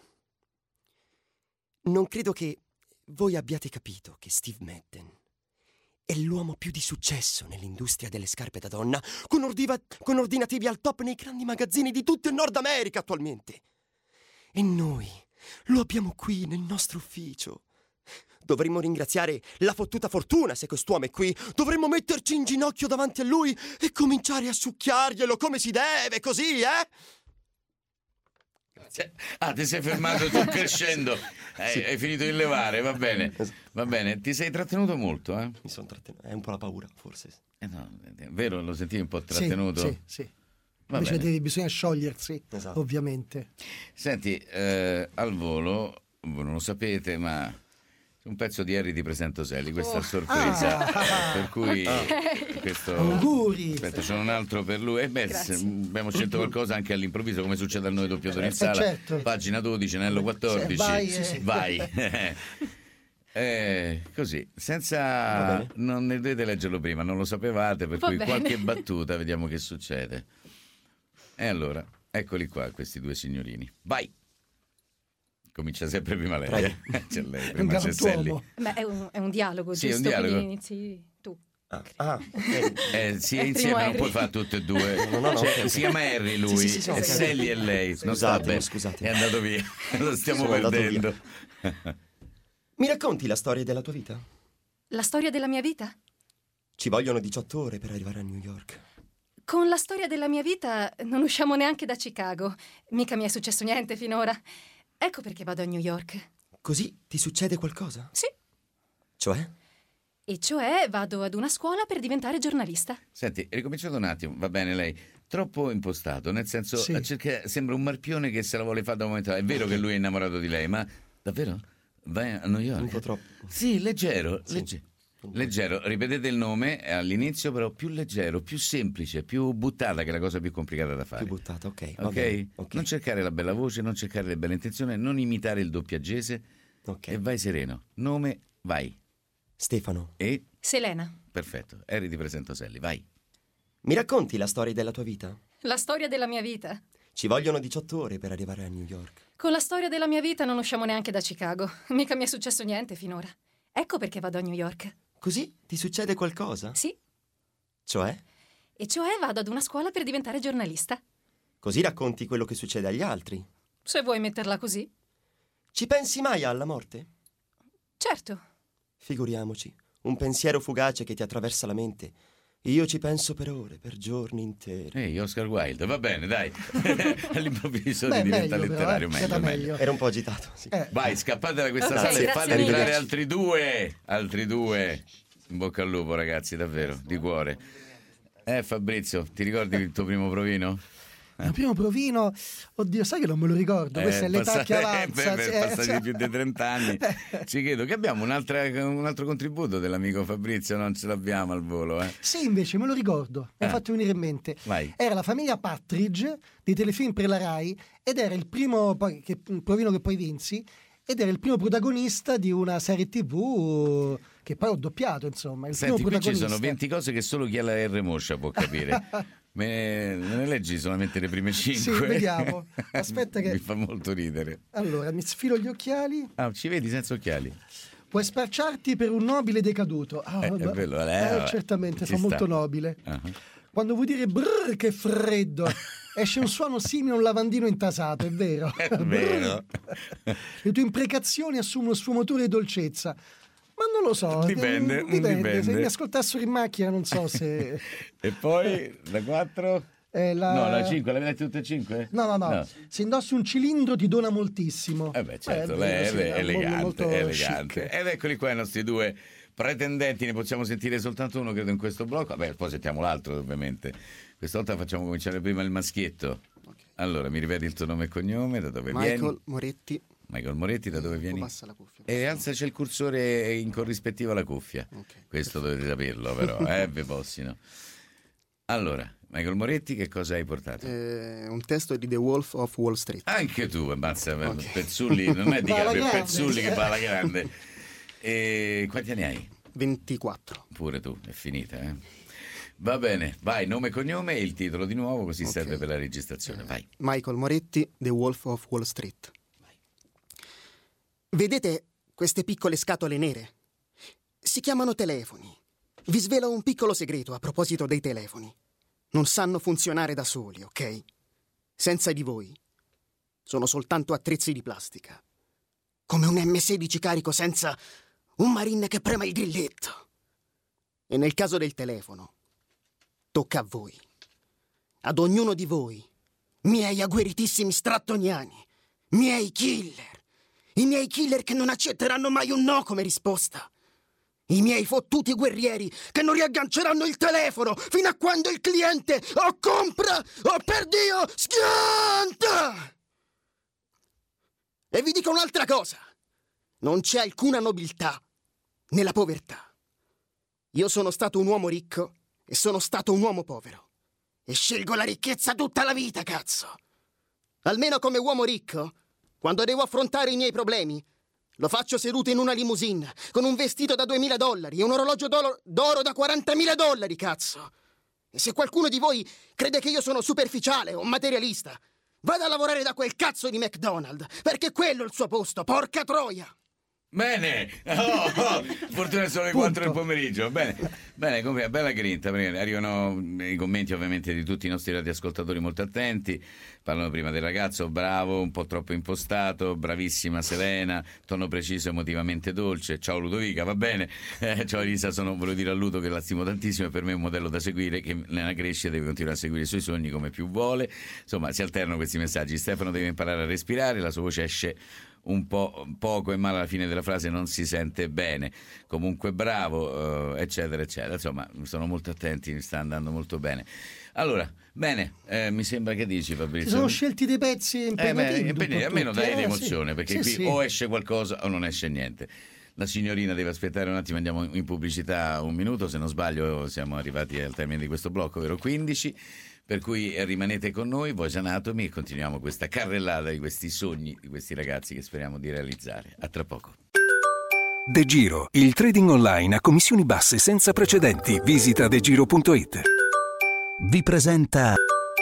Non credo che voi abbiate capito che Steve Madden è l'uomo più di successo nell'industria delle scarpe da donna, con, ordiva, con ordinativi al top nei grandi magazzini di tutto il Nord America attualmente. E noi lo abbiamo qui nel nostro ufficio. Dovremmo ringraziare la fottuta fortuna se quest'uomo è qui. Dovremmo metterci in ginocchio davanti a lui e cominciare a succhiarglielo come si deve, così, eh? Ah, ti sei fermato tu crescendo. Hai, Sì. hai finito di levare, va bene. Va bene, ti sei trattenuto molto, eh? Mi sono trattenuto. È un po' la paura, forse. Eh no, è vero, lo sentivi un po' Sì, trattenuto? sì, sì. Va Invece bene. devi, bisogna sciogliersi, Esatto. ovviamente. Senti, eh, al volo, voi non lo sapete, ma un pezzo di Harry Ti presento Sally, questa Oh. sorpresa, Ah. per cui Ok. questo... Auguri. Aspetta, c'è un altro per lui. E beh, Grazie. se- abbiamo scelto qualcosa anche all'improvviso, come succede a noi doppiatori in Eh, sala. certo. Pagina dodici, anello quattordici. Vai, eh. Vai. Eh, così, Va senza... bene. non ne dovete leggerlo prima, non lo sapevate, per Va cui bene. qualche battuta, vediamo che succede. E allora, eccoli qua questi due signorini. Vai! Comincia sempre prima lei. Prego. eh. C'è lei, È un prima c'è Sally. galantuomo. Beh, è un, è un dialogo, Sì, è un giusto? dialogo. Quindi inizi tu. Ah, ah, ok. Eh, sì, È insieme primo non Harry. puoi fare tutte e due. No, no, no, Cioè, ok. si chiama Harry lui, Sì, sì, sì, sì, e ok. Sally è lei. Non sta Scusatemi, bene. scusatemi. È andato via. Lo stiamo Sono andato perdendo. Mi racconti la storia della tua vita? La storia della mia vita? Ci vogliono diciotto ore per arrivare a New York. Con la storia della mia vita non usciamo neanche da Chicago. Mica mi è successo niente finora. Ecco perché vado a New York. Così ti succede qualcosa? Sì. Cioè? E cioè vado ad una scuola per diventare giornalista. Senti, ricominciate un attimo, va bene lei. Troppo impostato, nel senso, Sì. cerca- sembra un marpione che se la vuole fare da un momento. È vero che lui è innamorato di lei, ma davvero? Vai a New York? Un po' troppo. Sì, leggero, Sì. legge- leggero. Ripetete il nome all'inizio, però più leggero, più semplice, più buttata, che è la cosa più complicata da fare. Più buttata, ok. va Ok? bene, ok. Non cercare la bella voce, non cercare le belle intenzioni, non imitare il doppiaggese Ok. e vai sereno. Nome, vai. Stefano, E Selena. perfetto. Harry ti presento Sally, vai. mi racconti la storia della tua vita? La storia della mia vita. Ci vogliono diciotto ore per arrivare a New York. Con la storia della mia vita non usciamo neanche da Chicago. Mica mi è successo niente finora. Ecco perché vado a New York. Così ti succede qualcosa? Sì. Cioè? E cioè vado ad una scuola per diventare giornalista. Così racconti quello che succede agli altri. Se vuoi metterla così. Ci pensi mai alla morte? Certo. Figuriamoci, un pensiero fugace che ti attraversa la mente. Io ci penso per ore, per giorni interi. Ehi, Oscar Wilde, va bene, dai. All'improvviso Beh, di diventa meglio, letterario, però, eh, meglio, siete meglio. meglio. Era un po' agitato, sì. Eh, Vai, scappate da questa Ok, sala e grazie fate mille. entrare altri due. Altri due. In bocca al lupo, ragazzi, davvero, di cuore. Eh, Fabrizio, ti ricordi il tuo primo provino? il primo provino, oddio, sai che non me lo ricordo, questa è l'età passa- che eh, avanza. per, sì, per eh, passati cioè- più di trenta anni. Ci credo che abbiamo un'altra, un altro contributo dell'amico Fabrizio, non ce l'abbiamo al volo, eh. Sì, invece me lo ricordo, mi hai Ah. fatto venire in mente. Vai. Era la famiglia Partridge dei telefilm per la Rai ed era il primo poi, che, provino che poi vinsi ed era il primo protagonista di una serie tivù che poi ho doppiato, insomma. Il Senti, primo qui ci protagonista. sono venti cose che solo chi ha la R moscia può capire. Me ne, me ne leggi solamente le prime cinque? Sì, vediamo. Aspetta che- Mi fa molto ridere. Allora, mi sfilo gli occhiali. Ah, ci vedi senza occhiali? Puoi spacciarti per un nobile decaduto. Ah, Eh, è vabbè. bello, eh, Eh, vabbè. certamente, Ci fa sta. molto nobile. Ah. Quando vuoi dire brrr, che freddo. esce un suono simile a un lavandino intasato, è vero. È vero. Le tue imprecazioni assumono sfumature e dolcezza. Ma non lo so. Dipende, dipende. dipende. Se mi ascoltassero in macchina non so se... E poi la quattro? Eh, la... No, la cinque, le avete tutte e cinque? No, no, no, no. Se indossi un cilindro ti dona moltissimo. Eh beh, certo, eh, lei è, sì, è elegante, molto è elegante. chic. Ed eccoli qua i nostri due pretendenti, ne possiamo sentire soltanto uno, credo, in questo blocco. Beh, poi sentiamo l'altro, ovviamente. Questa volta facciamo cominciare prima il maschietto. Okay. Allora, mi ripeti il tuo nome e cognome, da dove Michael vieni? Michael Moretti. Michael Moretti, da dove vieni? Passa la cuffia. E alzaci il cursore in corrispettiva alla cuffia. Okay. Questo dovete saperlo, però, eh, vi possino. Allora, Michael Moretti, che cosa hai portato? Eh, un testo di The Wolf of Wall Street. Anche tu, ammazza, okay. Pezzulli, non è di Gabriele Pezzulli che va alla grande. E quanti anni hai? ventiquattro. Pure tu, è finita, eh? Va bene, vai, nome e cognome e il titolo di nuovo, così okay. serve per la registrazione, eh, vai. Michael Moretti, The Wolf of Wall Street. Vai. Vedete queste piccole scatole nere? Si chiamano telefoni. Vi svelo un piccolo segreto a proposito dei telefoni. Non sanno funzionare da soli, ok? Senza di voi. Sono soltanto attrezzi di plastica. Come un emme sedici carico senza un marine che prema il grilletto. E nel caso del telefono, tocca a voi. Ad ognuno di voi, miei agguerritissimi strattoniani, miei killer. I miei killer che non accetteranno mai un no come risposta. I miei fottuti guerrieri che non riagganceranno il telefono fino a quando il cliente o compra o per Dio schianta! E vi dico un'altra cosa. Non c'è alcuna nobiltà nella povertà. Io sono stato un uomo ricco e sono stato un uomo povero. E scelgo la ricchezza tutta la vita, cazzo! Almeno come uomo ricco, quando devo affrontare i miei problemi, lo faccio seduto in una limousine, con un vestito da duemila dollari e un orologio d'oro, d'oro da quarantamila dollari, cazzo! E se qualcuno di voi crede che io sono superficiale o materialista, vada a lavorare da quel cazzo di McDonald's, perché quello è il suo posto, porca troia! Bene, oh, oh. Fortuna sono le quattro del pomeriggio. Bene, bene, come bella grinta. Arrivano i commenti ovviamente di tutti i nostri radioascoltatori molto attenti. Parlano prima del ragazzo, bravo, un po' troppo impostato, bravissima Selena, tono preciso, emotivamente dolce. Ciao Ludovica, va bene. Eh, ciao Elisa, sono, volevo dire a Ludo che la stimo tantissimo, e per me è un modello da seguire, che nella crescita deve continuare a seguire i suoi sogni come più vuole. Insomma, si alternano questi messaggi. Stefano deve imparare a respirare, la sua voce esce un po' poco e male alla fine della frase, non si sente bene, comunque bravo, uh, eccetera eccetera. Insomma, sono molto attenti, mi sta andando molto bene. Allora, bene, eh, mi sembra che dici, Fabrizio? Si sono scelti dei pezzi impegnativi, eh beh, almeno dai eh, l'emozione, sì. perché sì, qui sì. o esce qualcosa o non esce niente. La signorina deve aspettare un attimo, andiamo in pubblicità un minuto, se non sbaglio siamo arrivati al termine di questo blocco, vero? quindici. Per cui rimanete con noi, Voice Anatomy, e continuiamo questa carrellata di questi sogni di questi ragazzi che speriamo di realizzare. A tra poco. De Giro, il trading online a commissioni basse senza precedenti. Visita degiro punto it. Vi presenta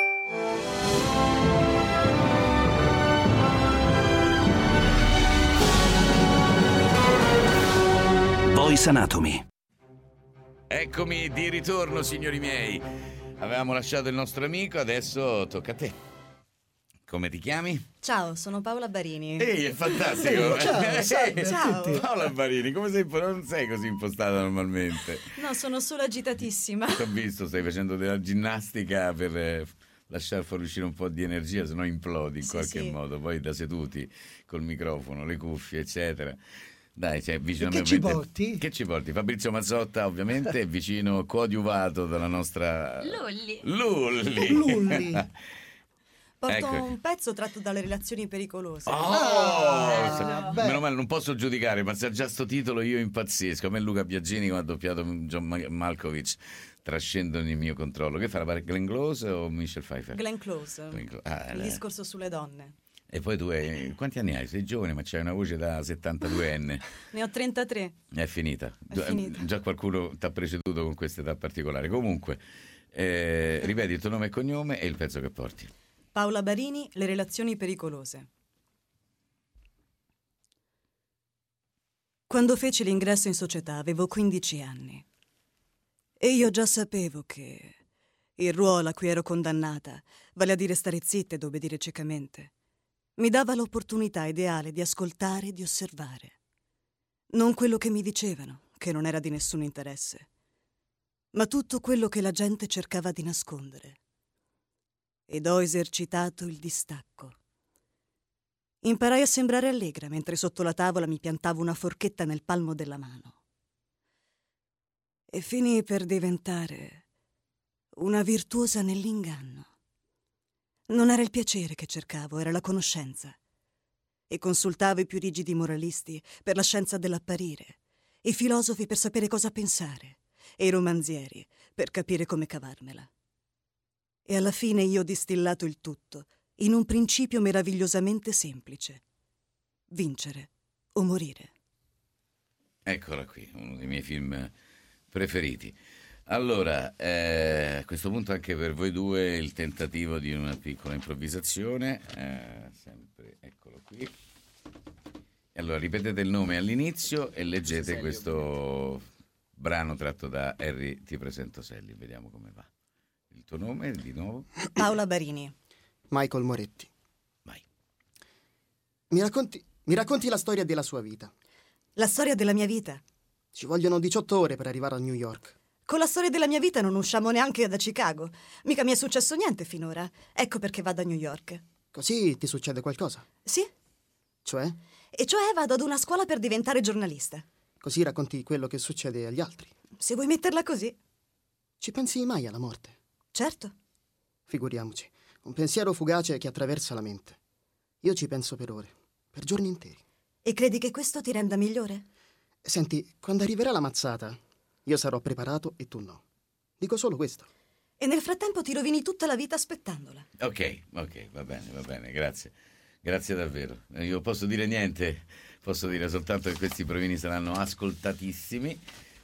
Voice Anatomy. Eccomi di ritorno, signori miei. Avevamo lasciato il nostro amico, adesso tocca a te. Come ti chiami? Ciao, sono Paola Barini. Ehi, è fantastico. Ciao, salve Ciao. a tutti. Paola Barini, come sei? Non sei così impostata normalmente. No, sono solo agitatissima. Ti ho visto, stai facendo della ginnastica per eh, lasciar fuoriuscire un po' di energia, se no implodi in Sì, qualche sì. modo. Poi da seduti, col microfono, le cuffie, eccetera. Dai, cioè, vicino E a che me ci ovviamente- porti? Che ci porti? Fabrizio Mazzotta, ovviamente, è vicino, coadiuvato dalla nostra Lulli. Lulli. Lulli. Porto Ecco. un pezzo tratto dalle relazioni pericolose. Oh, Ah, se- beh. meno male, non posso giudicare, ma se ha già sto titolo io impazzisco. A me Luca Biagini, come ha doppiato John Ma- Malkovich, trascendono il mio controllo. Che farà? Glenn Close o Michelle Pfeiffer? Glenn Close. Glenn Close. Ah, Il lei. discorso sulle donne. E poi tu hai, quanti anni hai? Sei giovane, ma c'hai una voce da settantaduenne. Ne ho trentatré. È finita. È finita. Già qualcuno ti ha preceduto con questa età particolare. Comunque, eh, ripeti il tuo nome e cognome e il pezzo che porti. Paola Barini, Le relazioni pericolose. Quando feci l'ingresso in società avevo quindici anni. E io già sapevo che Il ruolo a cui ero condannata, vale a dire stare zitta ed obbedire ciecamente, mi dava l'opportunità ideale di ascoltare e di osservare. Non quello che mi dicevano, che non era di nessun interesse, ma tutto quello che la gente cercava di nascondere. Ed ho esercitato il distacco. Imparai a sembrare allegra mentre sotto la tavola mi piantavo una forchetta nel palmo della mano. E finii per diventare una virtuosa nell'inganno. Non era il piacere che cercavo, era la conoscenza. E consultavo i più rigidi moralisti per la scienza dell'apparire, i filosofi per sapere cosa pensare, e i romanzieri per capire come cavarmela. E alla fine io ho distillato il tutto in un principio meravigliosamente semplice: vincere o morire. Eccola qui, uno dei miei film preferiti. Allora, eh, a questo punto anche per voi due il tentativo di una piccola improvvisazione, eh, sempre, eccolo qui. E allora ripetete il nome all'inizio e leggete questo brano tratto da Harry, ti presento Sally, vediamo come va. Il tuo nome di nuovo? Paola Barini. Michael Moretti. Vai. Mi racconti, mi racconti la storia della sua vita. La storia della mia vita? Ci vogliono diciotto ore per arrivare a New York. Con la storia della mia vita non usciamo neanche da Chicago. Mica mi è successo niente finora. Ecco perché vado a New York. Così ti succede qualcosa? Sì. Cioè? E cioè vado ad una scuola per diventare giornalista. Così racconti quello che succede agli altri. Se vuoi metterla così. Ci pensi mai alla morte? Certo. Figuriamoci. Un pensiero fugace che attraversa la mente. Io ci penso per ore, per giorni interi. E credi che questo ti renda migliore? Senti, quando arriverà la mazzata, io sarò preparato e tu no. Dico solo questo. E nel frattempo ti rovini tutta la vita aspettandola. Ok, ok, va bene, va bene, grazie. Grazie davvero. Io posso dire niente, posso dire soltanto che questi provini saranno ascoltatissimi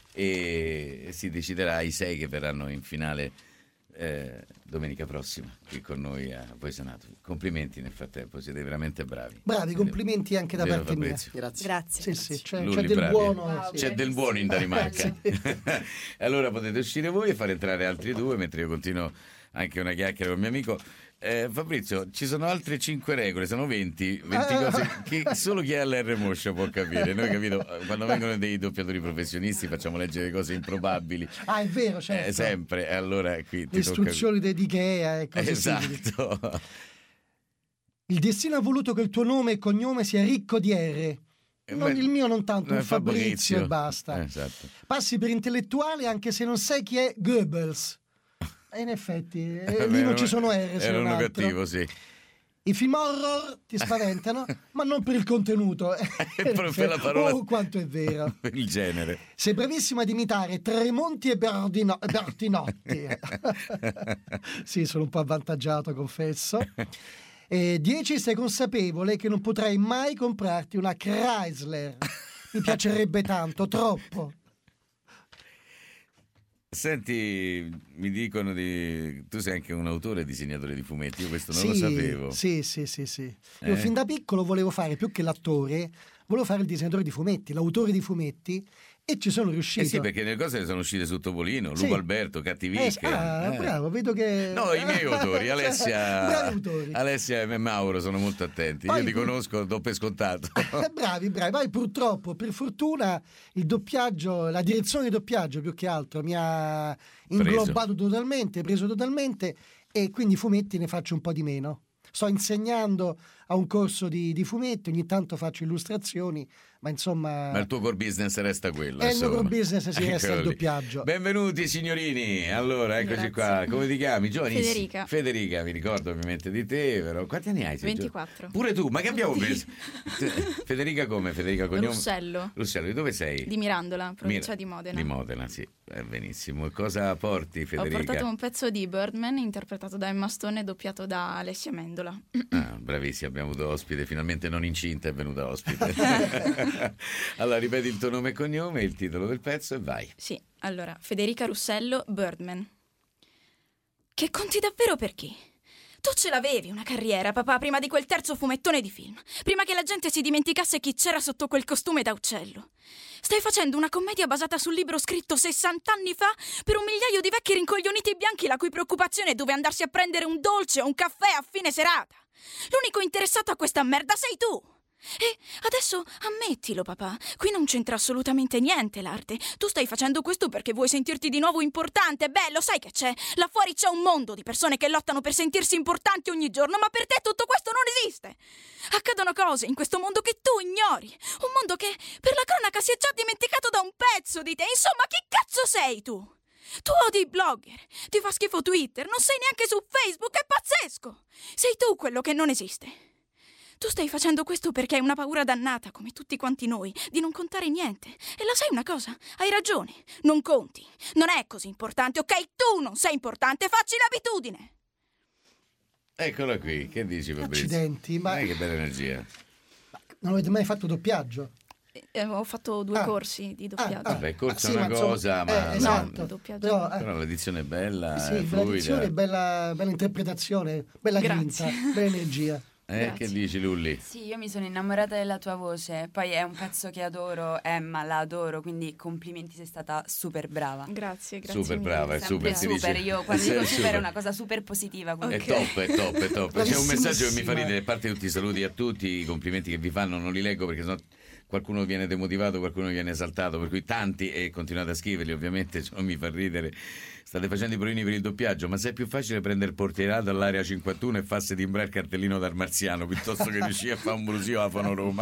e si deciderà ai sei che verranno in finale eh, domenica prossima qui con noi a Voi Senato. Complimenti nel frattempo, siete veramente bravi. Bravi, complimenti anche da Vero, parte mia. Fabrizio? Grazie. Grazie. Sì, sì, c'è, Lulli, c'è del bravi. buono. Bravo, sì. C'è del buono in Danimarca. Allora potete uscire voi e far entrare altri due mentre io continuo anche una chiacchiera con il mio amico. Eh, Fabrizio, ci sono altre cinque regole, sono venti, venti cose che solo chi è all'R Moscia può capire. Noi, capito, quando vengono dei doppiatori professionisti facciamo leggere cose improbabili. Ah, è vero, certo. Eh, sempre, e allora qui ti Le istruzioni tocca... dell'Ikea e cose simili. Esatto. Il destino ha voluto che il tuo nome e cognome sia ricco di R. Non, il mio non tanto, un Fabrizio, Fabrizio e basta. Esatto. Passi per intellettuale anche se non sai chi è Goebbels. E in effetti, eh, lì Beh, non ci sono R. Era uno altro. cattivo, sì. I film horror ti spaventano, ma non per il contenuto. È proprio la parola. Oh, quanto è vero. Il genere. Sei bravissimo ad imitare Tremonti e Berdino- Bertinotti. Sì, sono un po' avvantaggiato, confesso. E dieci, sei consapevole che non potrai mai comprarti una Chrysler. Mi piacerebbe tanto, troppo. Senti, mi dicono di... tu sei anche un autore e disegnatore di fumetti, io questo non Sì, lo sapevo. Sì, sì, sì, sì. Io Eh? fin da piccolo volevo fare più che l'attore, volevo fare il disegnatore di fumetti, l'autore di fumetti, e ci sono riuscito. Eh sì, perché le cose sono uscite su Topolino, Lupo Sì. Alberto, Eh, Cattivic. ah, eh. bravo, vedo che... No, i miei autori, Alessia, Bravi autori. Alessia e Mauro sono molto attenti. Poi Io li pur- conosco, do per scontato. Eh, bravi, bravi. Poi purtroppo, per fortuna, il doppiaggio, la direzione di doppiaggio più che altro mi ha inglobato totalmente, preso totalmente, e quindi fumetti ne faccio un po' di meno. Sto insegnando a un corso di, di fumetti, ogni tanto faccio illustrazioni, ma insomma... Ma il tuo core business resta quello. Eh, il mio insomma. core business si resta il Eccolo lì. doppiaggio. Benvenuti signorini. Allora, eccoci Grazie. qua. Come ti chiami? Giovanissima. Federica. Federica, mi ricordo ovviamente di te, però quanti anni hai? Sei gio- ventiquattro. Pure tu, ma che abbiamo preso? Federica come? Federica cognome? Russello. Russello, di dove sei? Di Mirandola, provincia Mira- di Modena. Di Modena, sì. Eh, benissimo. E cosa porti, Federica? Ho portato un pezzo di Birdman interpretato da Emma Stone e doppiato da Alessia Mendola. Ah, bravissimi, abbiamo avuto ospite, finalmente non incinta è venuta ospite. Allora, ripeti il tuo nome e cognome, il titolo del pezzo e vai. Sì, allora, Federica Russello, Birdman. Che conti davvero per chi? Tu ce l'avevi una carriera, papà, prima di quel terzo fumettone di film. Prima che la gente si dimenticasse chi c'era sotto quel costume da uccello. Stai facendo una commedia basata sul libro scritto sessanta anni fa per un migliaio di vecchi rincoglioniti bianchi la cui preoccupazione è dove andarsi a prendere un dolce o un caffè a fine serata. L'unico interessato a questa merda sei tu. E adesso ammettilo, papà, qui non c'entra assolutamente niente l'arte. Tu stai facendo questo perché vuoi sentirti di nuovo importante. Beh, lo sai che c'è? Là fuori c'è un mondo di persone che lottano per sentirsi importanti ogni giorno, ma per te tutto questo non esiste. Accadono cose in questo mondo che tu ignori. Un mondo che, per la cronaca, si è già dimenticato da un pezzo di te. Insomma, chi cazzo sei tu? Tu odi i blogger, ti fa schifo Twitter, non sei neanche su Facebook, è pazzesco. Sei tu quello che non esiste. Tu stai facendo questo perché hai una paura dannata, come tutti quanti noi, di non contare niente. E la sai una cosa? Hai ragione. Non conti. Non è così importante, ok? Tu non sei importante, facci l'abitudine. Eccola qui, che dici Fabrizio? Accidenti, ma... Eh, che bella energia. Non avete mai fatto doppiaggio? Eh, ho fatto due Ah. corsi di doppiaggio. Ah, Vabbè, corso Ah, è sì, una ma insomma, cosa, ma... eh, esatto. No, doppiaggio. Però, eh, Però l'edizione è bella, sì, è bella fluida. edizione, bella, bella interpretazione, bella Grazie. grinta, bella energia. Eh, che dici Lulli? Sì, io mi sono innamorata della tua voce, poi è un pezzo che adoro, Emma, la adoro, quindi complimenti, sei stata super brava. Grazie, grazie. Super mille. brava, è super, si super, dice. io quando Sì, dico super super. è una cosa super positiva. È quindi- top, è top, è top. C'è un messaggio che mi fa Bravissimissima. ridere, a parte tutti i saluti a tutti, i complimenti che vi fanno, non li leggo perché sennò qualcuno viene demotivato, qualcuno viene esaltato, per cui tanti, e continuate a scriverli ovviamente, cioè, non mi fa ridere. State facendo i provini per il doppiaggio, ma se è più facile prendere il portierato all'area cinquantuno e farsi timbrare il cartellino dal marziano piuttosto che riuscire a fare un brusio a Fano Roma.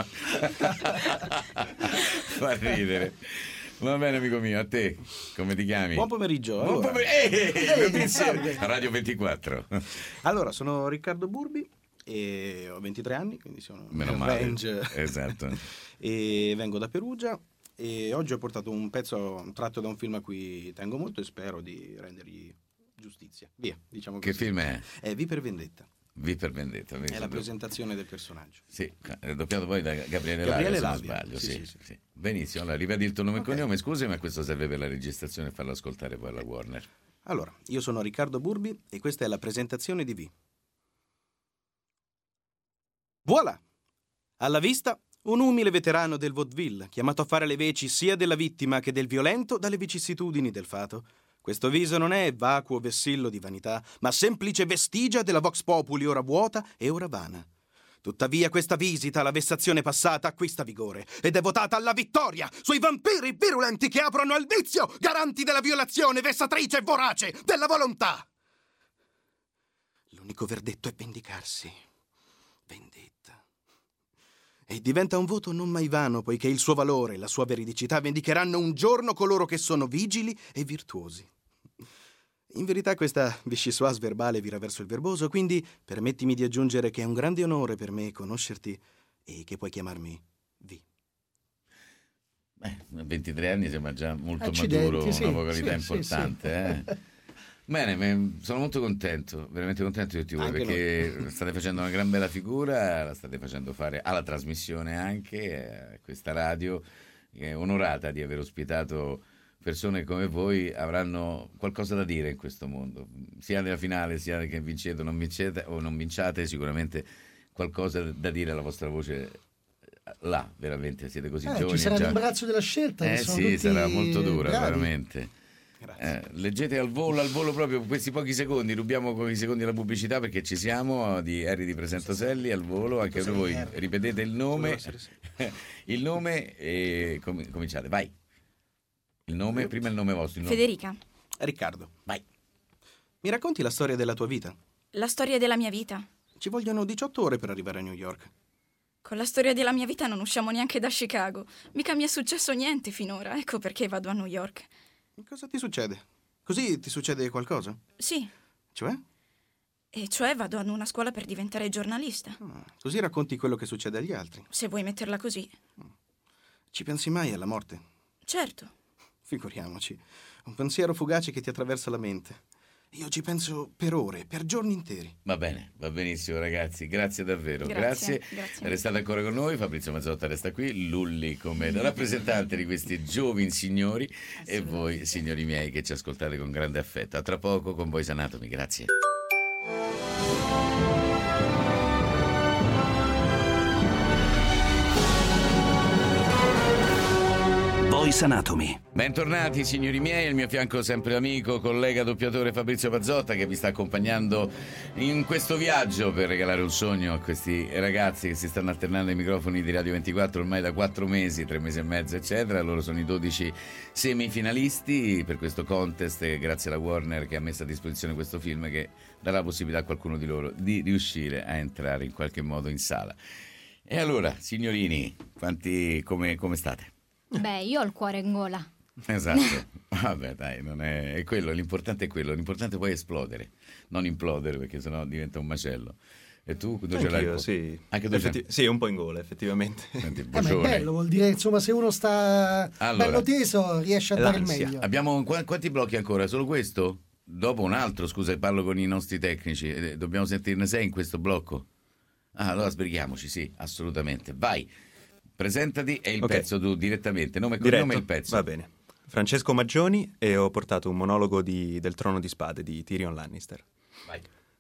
Fa ridere. Va bene amico mio, a te, come ti chiami? Buon pomeriggio. Buon Allora, pomeriggio. Ehi, Ehi, notizie. salve. Radio ventiquattro. allora, sono Riccardo Burbi e ho ventitré anni, quindi sono Meno nel male. range. Esatto. E vengo da Perugia e oggi ho portato un pezzo tratto da un film a cui tengo molto e spero di rendergli giustizia. Via, diciamo Che così. film è? È V per Vendetta. V per Vendetta. È la presentazione del personaggio. Sì, è doppiato poi da Gabriele, Gabriele Lavia, se non Lavia, sbaglio. sì, Sì, sì, sì. Benissimo, allora ripeti il tuo nome Ok. e cognome, scusi, ma questo serve per la registrazione e farlo ascoltare poi alla Warner. Allora, io sono Riccardo Burbi e questa è la presentazione di V. Voilà! Alla vista, un umile veterano del vaudeville, chiamato a fare le veci sia della vittima che del violento dalle vicissitudini del fato. Questo viso non è vacuo vessillo di vanità, ma semplice vestigia della vox populi ora vuota e ora vana. Tuttavia questa visita alla vessazione passata acquista vigore ed è votata alla vittoria sui vampiri virulenti che aprono al vizio, garanti della violazione vessatrice e vorace della volontà. L'unico verdetto è vendicarsi. Vendetta. E diventa un voto non mai vano, poiché il suo valore e la sua veridicità vendicheranno un giorno coloro che sono vigili e virtuosi. In verità questa vichyssoise verbale vira verso il verboso, quindi permettimi di aggiungere che è un grande onore per me conoscerti e che puoi chiamarmi V. Beh, a ventitré anni sembra già molto Accidenti, maturo, sì, una vocalità sì, sì, importante. sì. Eh? Bene, me- sono molto contento, veramente contento di tutti voi, Anche perché state facendo una gran bella figura, la state facendo fare alla trasmissione anche, a questa radio, che è onorata di aver ospitato persone come voi, avranno qualcosa da dire in questo mondo, sia nella finale, sia che vincete o non vincete, o non vinciate, sicuramente qualcosa da dire alla vostra voce. Là, veramente, siete così Eh, giovani. ci sarà già... l'imbarazzo della scelta. Eh che sono sì, tutti sarà molto dura, bravi. veramente. Eh, leggete al volo, al volo proprio questi pochi secondi, rubiamo pochi secondi alla pubblicità perché ci siamo di Harry di Presentoselli al volo, anche Cos'è voi Harry? ripetete il nome, Doveva il nome e com- cominciate, vai. Il nome, prima il nome vostro. Il nome. Federica, Riccardo, vai. Mi racconti la storia della tua vita? la storia della mia vita. Ci vogliono diciotto ore per arrivare a New York. Con la storia della mia vita non usciamo neanche da Chicago. Mica mi è successo niente finora, ecco perché vado a New York. Cosa ti succede? Così ti succede qualcosa? Sì, Cioè? e cioè vado ad una scuola per diventare giornalista. Così racconti quello che succede agli altri. Se vuoi metterla così. Ci pensi mai alla morte? Certo. Figuriamoci. Un pensiero fugace che ti attraversa la mente. Io ci penso per ore, per giorni interi. Va bene, va benissimo ragazzi, grazie davvero, Grazie, grazie. grazie. Restate ancora con noi, Fabrizio Mazzotta resta qui, Lulli come rappresentante di questi giovani signori e voi signori miei che ci ascoltate con grande affetto. A tra poco con Boys Anatomy, grazie. Grey's Anatomy. Bentornati signori miei, al mio fianco sempre l'amico, collega doppiatore Fabrizio Pazzotta, che vi sta accompagnando in questo viaggio per regalare un sogno a questi ragazzi che si stanno alternando ai microfoni di Radio ventiquattro ormai da quattro mesi, tre mesi e mezzo eccetera. Loro sono i dodici semifinalisti per questo contest, e grazie alla Warner che ha messo a disposizione questo film che darà la possibilità a qualcuno di loro di riuscire a entrare in qualche modo in sala. E allora, signorini, quanti, come, come state? Beh, io ho il cuore in gola. Esatto, vabbè dai, non è, è quello, l'importante è quello, l'importante poi è esplodere, non implodere, perché sennò diventa un macello. E tu dove ce l'hai? Io, sì. Anche tu Effetti- sì, un po' in gola, effettivamente. Senti, Eh, ma è bello, vuol dire insomma se uno sta Allora, bello teso riesce a dare il meglio. Abbiamo qu- quanti blocchi ancora? Solo questo? Dopo un altro, scusa, parlo con i nostri tecnici. Eh, Dobbiamo sentirne sei in questo blocco? Ah, allora sbrighiamoci, sì, assolutamente. Vai, presentati e il Ok. pezzo tu direttamente, nome e Diretto, cognome e il pezzo. va bene. Francesco Maggioni e ho portato un monologo di, del Trono di Spade di Tyrion Lannister. Vai.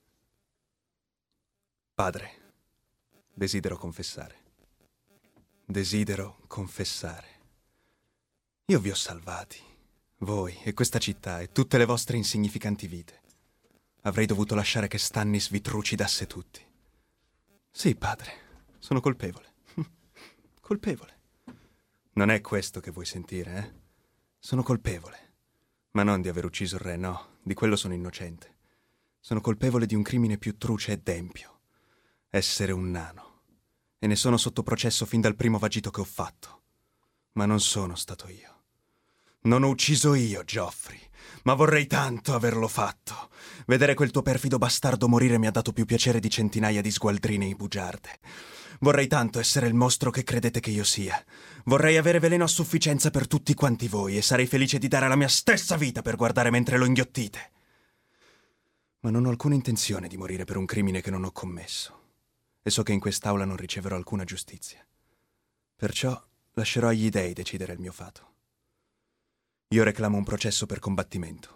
Padre, desidero confessare. Desidero confessare. Io vi ho salvati, voi e questa città e tutte le vostre insignificanti vite. Avrei dovuto lasciare che Stannis vi trucidasse tutti. Sì, padre, sono colpevole. Colpevole. Non è questo che vuoi sentire, eh? Sono colpevole. Ma non di aver ucciso il re, no. Di quello sono innocente. Sono colpevole di un crimine più truce e d'empio. Essere un nano. E ne sono sotto processo fin dal primo vagito che ho fatto. Ma non sono stato io. Non ho ucciso io, Joffrey. Ma vorrei tanto averlo fatto. Vedere quel tuo perfido bastardo morire mi ha dato più piacere di centinaia di sgualdrine e bugiarde. Vorrei tanto essere il mostro che credete che io sia. Vorrei avere veleno a sufficienza per tutti quanti voi e sarei felice di dare la mia stessa vita per guardare mentre lo inghiottite. Ma non ho alcuna intenzione di morire per un crimine che non ho commesso. E so che in quest'aula non riceverò alcuna giustizia. Perciò lascerò agli dei decidere il mio fato. Io reclamo un processo per combattimento.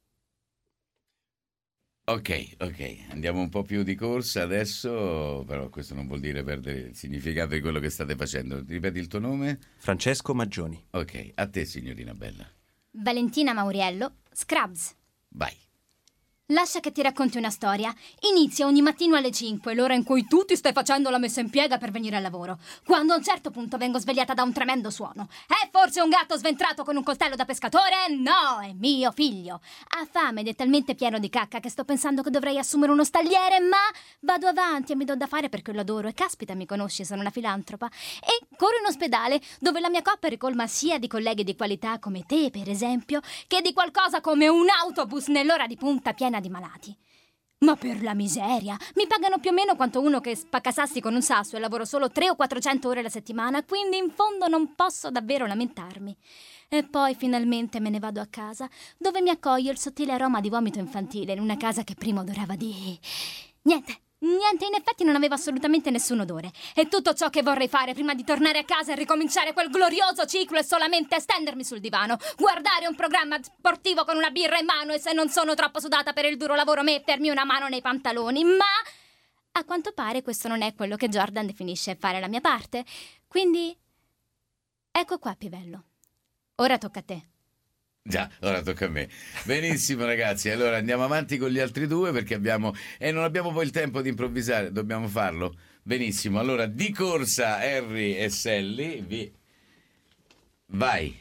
Ok, ok, andiamo un po' più di corsa adesso, però questo non vuol dire perdere il significato di quello che state facendo. Ripeti il tuo nome? Francesco Maggioni. Ok, a te signorina bella. Valentina Mauriello, Scrubs. Vai. Lascia che ti racconti una storia. Inizia ogni mattino alle cinque, l'ora in cui tu ti stai facendo la messa in piega per venire al lavoro. Quando a un certo punto vengo svegliata da un tremendo suono. È forse un gatto sventrato con un coltello da pescatore? No, è mio figlio. Ha fame ed è talmente pieno di cacca che sto pensando che dovrei assumere uno stagliere, ma vado avanti e mi do da fare perché lo adoro. E caspita, mi conosci, sono una filantropa. E corro in ospedale, dove la mia coppia ricolma sia di colleghi di qualità come te, per esempio, che di qualcosa come un autobus nell'ora di punta piena di malati. Ma per la miseria, mi pagano più o meno quanto uno che spacca sassi con un sasso e lavoro solo tre o quattrocento ore alla settimana, quindi in fondo non posso davvero lamentarmi. E poi finalmente me ne vado a casa, dove mi accoglie il sottile aroma di vomito infantile, in una casa che prima odorava di... niente. Niente, in effetti non aveva assolutamente nessun odore. E tutto ciò che vorrei fare prima di tornare a casa e ricominciare quel glorioso ciclo è solamente stendermi sul divano, guardare un programma sportivo con una birra in mano e, se non sono troppo sudata per il duro lavoro, mettermi una mano nei pantaloni. Ma a quanto pare questo non è quello che Jordan definisce fare la mia parte. Quindi ecco qua, Pivello. Ora tocca a te. Già, ora tocca a me. Benissimo ragazzi, allora andiamo avanti con gli altri due perché abbiamo... E eh, non abbiamo poi il tempo di improvvisare, dobbiamo farlo. Benissimo, allora di corsa Harry e Sally, vi... vai.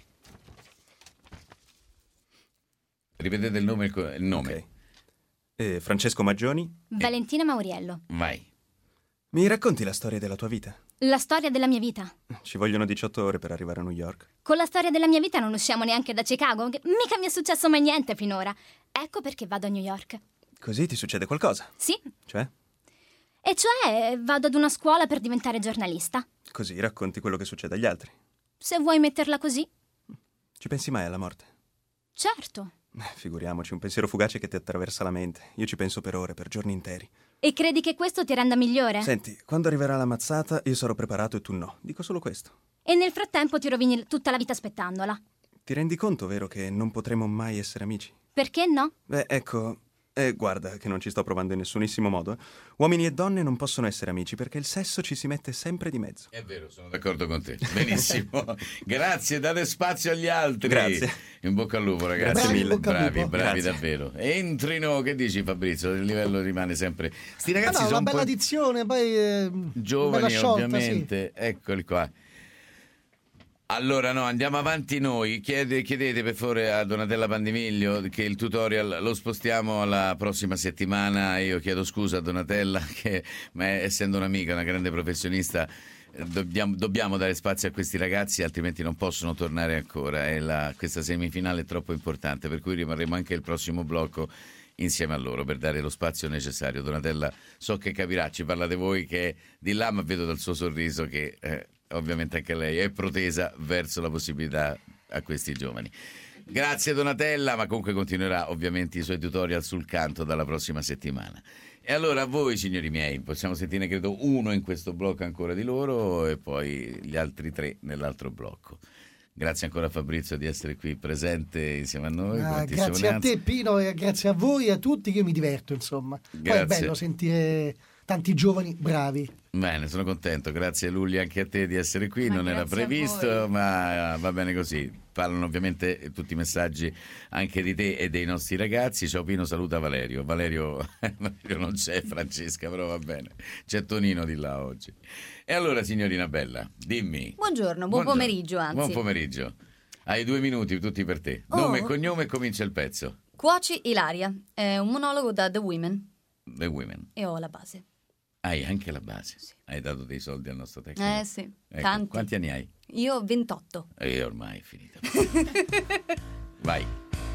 Ripetete il nome. Il nome. Okay. Eh, Francesco Maggioni. Valentina Mauriello. Vai. Mi racconti la storia della tua vita? La storia della mia vita. Ci vogliono diciotto ore per arrivare a New York. Con la storia della mia vita non usciamo neanche da Chicago. Mica mi è successo mai niente finora. Ecco perché vado a New York. Così ti succede qualcosa? Sì. Cioè? E cioè vado ad una scuola per diventare giornalista. Così racconti quello che succede agli altri. Se vuoi metterla così. Ci pensi mai alla morte? Certo. Figuriamoci, un pensiero fugace che ti attraversa la mente. Io ci penso per ore, per giorni interi. E credi che questo ti renda migliore? Senti, quando arriverà la mazzata io sarò preparato e tu no. Dico solo questo. E nel frattempo ti rovini tutta la vita aspettandola. Ti rendi conto, vero, che non potremo mai essere amici? Perché no? Beh, ecco, Eh, guarda, che non ci sto provando in nessunissimo modo. Uomini e donne non possono essere amici perché il sesso ci si mette sempre di mezzo. È vero, sono d'accordo con te. Benissimo. Grazie, date spazio agli altri. Grazie. In bocca al lupo, ragazzi. Grazie mille. Bravi, bravi Grazie. davvero. Entrino, che dici Fabrizio? Il livello rimane sempre... Sti Ah, ragazzi no, sono una un bella po' dizione, poi eh, giovani, bella sciolta, ovviamente. Eccoli qua. Allora no, andiamo avanti noi. Chiede, chiedete per favore a Donatella Pandimiglio che il tutorial lo spostiamo alla prossima settimana. Io chiedo scusa a Donatella che, ma essendo un'amica, una grande professionista, eh, dobbiamo, dobbiamo dare spazio a questi ragazzi, altrimenti non possono tornare ancora. E la, questa semifinale è troppo importante, per cui rimarremo anche il prossimo blocco insieme a loro per dare lo spazio necessario. Donatella, so che capirà, ci parlate voi che è di là, ma vedo dal suo sorriso che... Eh, ovviamente anche lei è protesa verso la possibilità a questi giovani. Grazie Donatella, ma comunque continuerà ovviamente i suoi tutorial sul canto dalla prossima settimana. E allora a voi signori miei, possiamo sentire credo uno in questo blocco ancora di loro e poi gli altri tre nell'altro blocco. Grazie ancora a Fabrizio di essere qui presente insieme a noi. Ah, grazie a te Pino e grazie a voi e a tutti, che io mi diverto insomma. Grazie. Poi è bello sentire tanti giovani bravi. Bene, sono contento. Grazie Lulli anche a te di essere qui. Ma non era previsto, ma va bene così. Parlano ovviamente tutti i messaggi anche di te e dei nostri ragazzi. Ciao Pino, saluta Valerio. Valerio, Valerio non c'è, Francesca, però va bene. C'è Tonino di là oggi. E allora signorina Bella, dimmi. Buongiorno, buon Buongiorno. pomeriggio anzi. Buon pomeriggio. Hai due minuti tutti per te. Oh. Nome e cognome e comincia il pezzo. Cuoci Ilaria, è un monologo da The Women The Women. e ho la base. Hai anche la base. Sì. Hai dato dei soldi al nostro tecnico. Eh sì, Ecco, tanti. quanti anni hai? Io ventotto. E ormai è finita. Vai.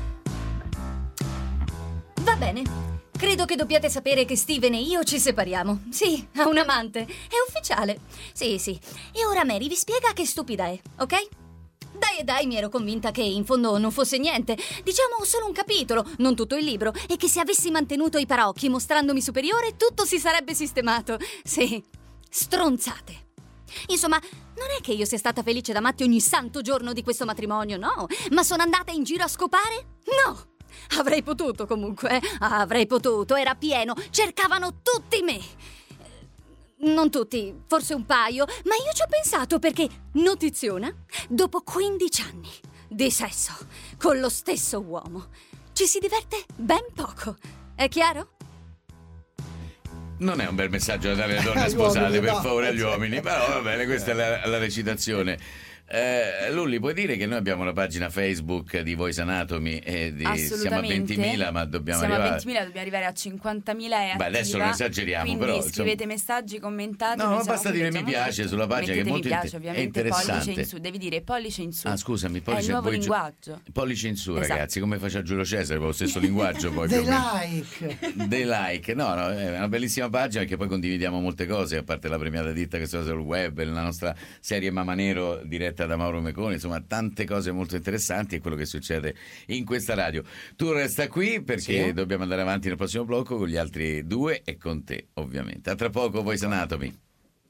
Va bene. Credo che dobbiate sapere che Steven e io ci separiamo. Sì, ha un amante. È ufficiale. Sì, sì. E ora Mary vi spiega che stupida è, ok? Dai e dai, mi ero convinta che in fondo non fosse niente. Diciamo solo un capitolo, non tutto il libro. E che se avessi mantenuto i paraocchi mostrandomi superiore, tutto si sarebbe sistemato. Sì, stronzate. Insomma, non è che io sia stata felice da matti ogni santo giorno di questo matrimonio, no. Ma sono andata in giro a scopare? No. Avrei potuto comunque, eh? Avrei potuto, era pieno, cercavano tutti me. Non tutti, forse un paio, ma io ci ho pensato perché, notiziona, dopo quindici anni di sesso con lo stesso uomo, ci si diverte ben poco. È chiaro? Non è un bel messaggio da dare alle donne Agli sposate, uomini, per no. favore, agli uomini. Però va bene, questa è la, la recitazione. Eh, Lulli, puoi dire che noi abbiamo una pagina Facebook di Voice Anatomy e di, siamo a ventimila, ma dobbiamo siamo arrivare a ventimila, dobbiamo arrivare a cinquantamila e Beh, adesso attiva, non esageriamo, quindi però, scrivete insomma... messaggi, commentate. No, noi ma siamo basta dire mi qui, piace tutto. sulla pagina, che è Mettete molto mi piace, inter- ovviamente, è interessante. pollice in su, devi dire pollice in su. Ah, scusami, pollice, è il nuovo voi- linguaggio. pollice in su, Esatto. ragazzi, come faceva Giulio Cesare, con lo stesso linguaggio poi. Dei più o meno. like. Dei like, no, no, è una bellissima pagina che poi condividiamo molte cose, a parte la premiata ditta che sta sul web, la nostra serie Mamma Nero diretta da Mauro Meconi, insomma tante cose molto interessanti e quello che succede in questa radio. Tu resta qui perché Sì. dobbiamo andare avanti nel prossimo blocco con gli altri due e con te, ovviamente. A tra poco, Voice Anatomy.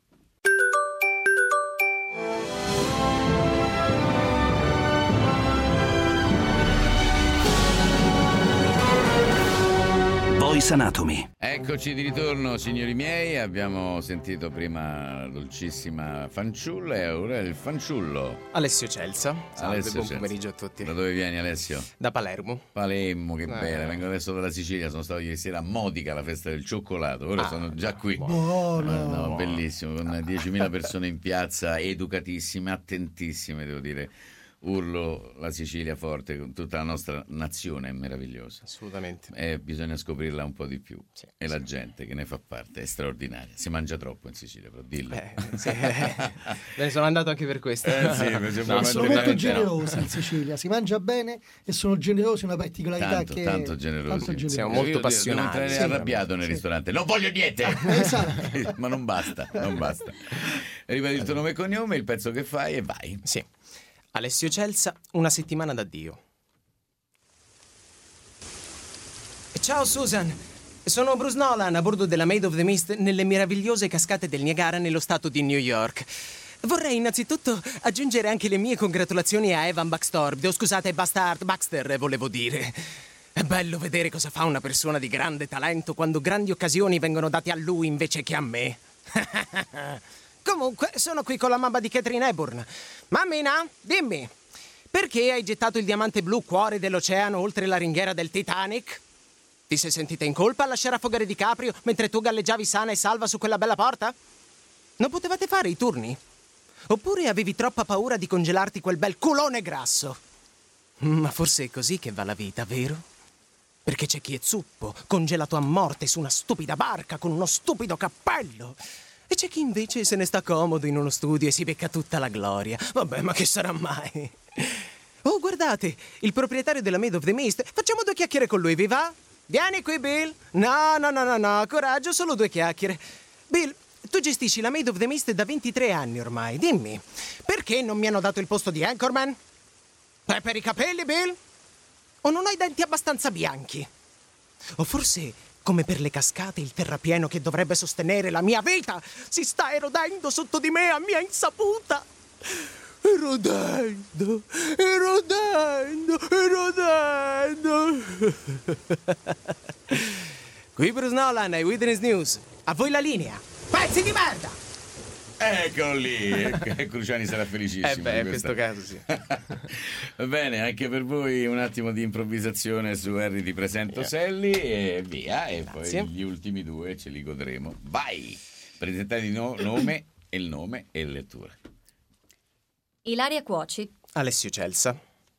Voice Anatomy. Eccoci di ritorno, signori miei. Abbiamo sentito prima la dolcissima fanciulla e ora il fanciullo. Alessio Celsa. Salve, Alessio buon Celsa. pomeriggio a tutti. Da dove vieni, Alessio? Da Palermo. Palermo, che Eh. bella. Vengo adesso dalla Sicilia, sono stato ieri sera a Modica, la festa del cioccolato. Ora Ah, sono già qui. Buono. Ah, no, bellissimo, con diecimila persone in piazza, educatissime, attentissime, devo dire. Urlo la Sicilia forte, con tutta la nostra nazione è meravigliosa. Assolutamente. E bisogna scoprirla un po' di più. Sì, e sì. la gente che ne fa parte è straordinaria. Si mangia troppo in Sicilia, però dillo. Eh, sì. Me ne sono andato anche per questo. Eh, sì, mi sembra No, Sono veramente molto no. generosi in Sicilia, si mangia bene e sono generosi, una particolarità Tanto, che tanto generosi. tanto generosi. Siamo molto Io devo- passionati, devo entrare sì. arrabbiato nel Sì. ristorante. Non voglio niente! Esatto. Ma non basta, non basta. Ripeti il tuo nome e cognome, il pezzo che fai e vai. Sì. Alessio Celsa, una settimana d'addio. Ciao Susan, sono Bruce Nolan a bordo della Maid of the Mist nelle meravigliose cascate del Niagara nello stato di New York. Vorrei innanzitutto aggiungere anche le mie congratulazioni a Evan Baxter, oh, scusate, Bastard Baxter volevo dire. È bello vedere cosa fa una persona di grande talento quando grandi occasioni vengono date a lui invece che a me. Comunque, sono qui con la mamma di Catherine Hepburn. Mammina, dimmi, perché hai gettato il diamante blu cuore dell'oceano oltre la ringhiera del Titanic? Ti sei sentita in colpa a lasciare affogare DiCaprio mentre tu galleggiavi sana e salva su quella bella porta? Non potevate fare i turni? Oppure avevi troppa paura di congelarti quel bel culone grasso? Ma forse è così che va la vita, vero? Perché c'è chi è zuppo, congelato a morte su una stupida barca con uno stupido cappello. E c'è chi invece se ne sta comodo in uno studio e si becca tutta la gloria. Vabbè, ma che sarà mai? Oh, guardate, il proprietario della Maid of the Mist. Facciamo due chiacchiere con lui, vi va? Vieni qui, Bill. No, no, no, no, no, coraggio, solo due chiacchiere. Bill, tu gestisci la Maid of the Mist da ventitré anni ormai. Dimmi, perché non mi hanno dato il posto di Anchorman? È per i capelli, Bill? O non ho i denti abbastanza bianchi? O forse, come per le cascate, il terrapieno che dovrebbe sostenere la mia vita si sta erodendo sotto di me a mia insaputa? Erodendo, erodendo, erodendo. Qui Bruce Nolan ai Witness News. A voi la linea. Pezzi di merda! Eccolo lì, Cruciani sarà felicissimo. Eh beh, in questo caso sì. Va bene, anche per voi un attimo di improvvisazione su Harry ti presento yeah. Sally e via, e Grazie. Poi gli ultimi due ce li godremo. Vai! Presentate il no- nome, il nome e lettura. Ilaria Cuoci. Alessio Celsa.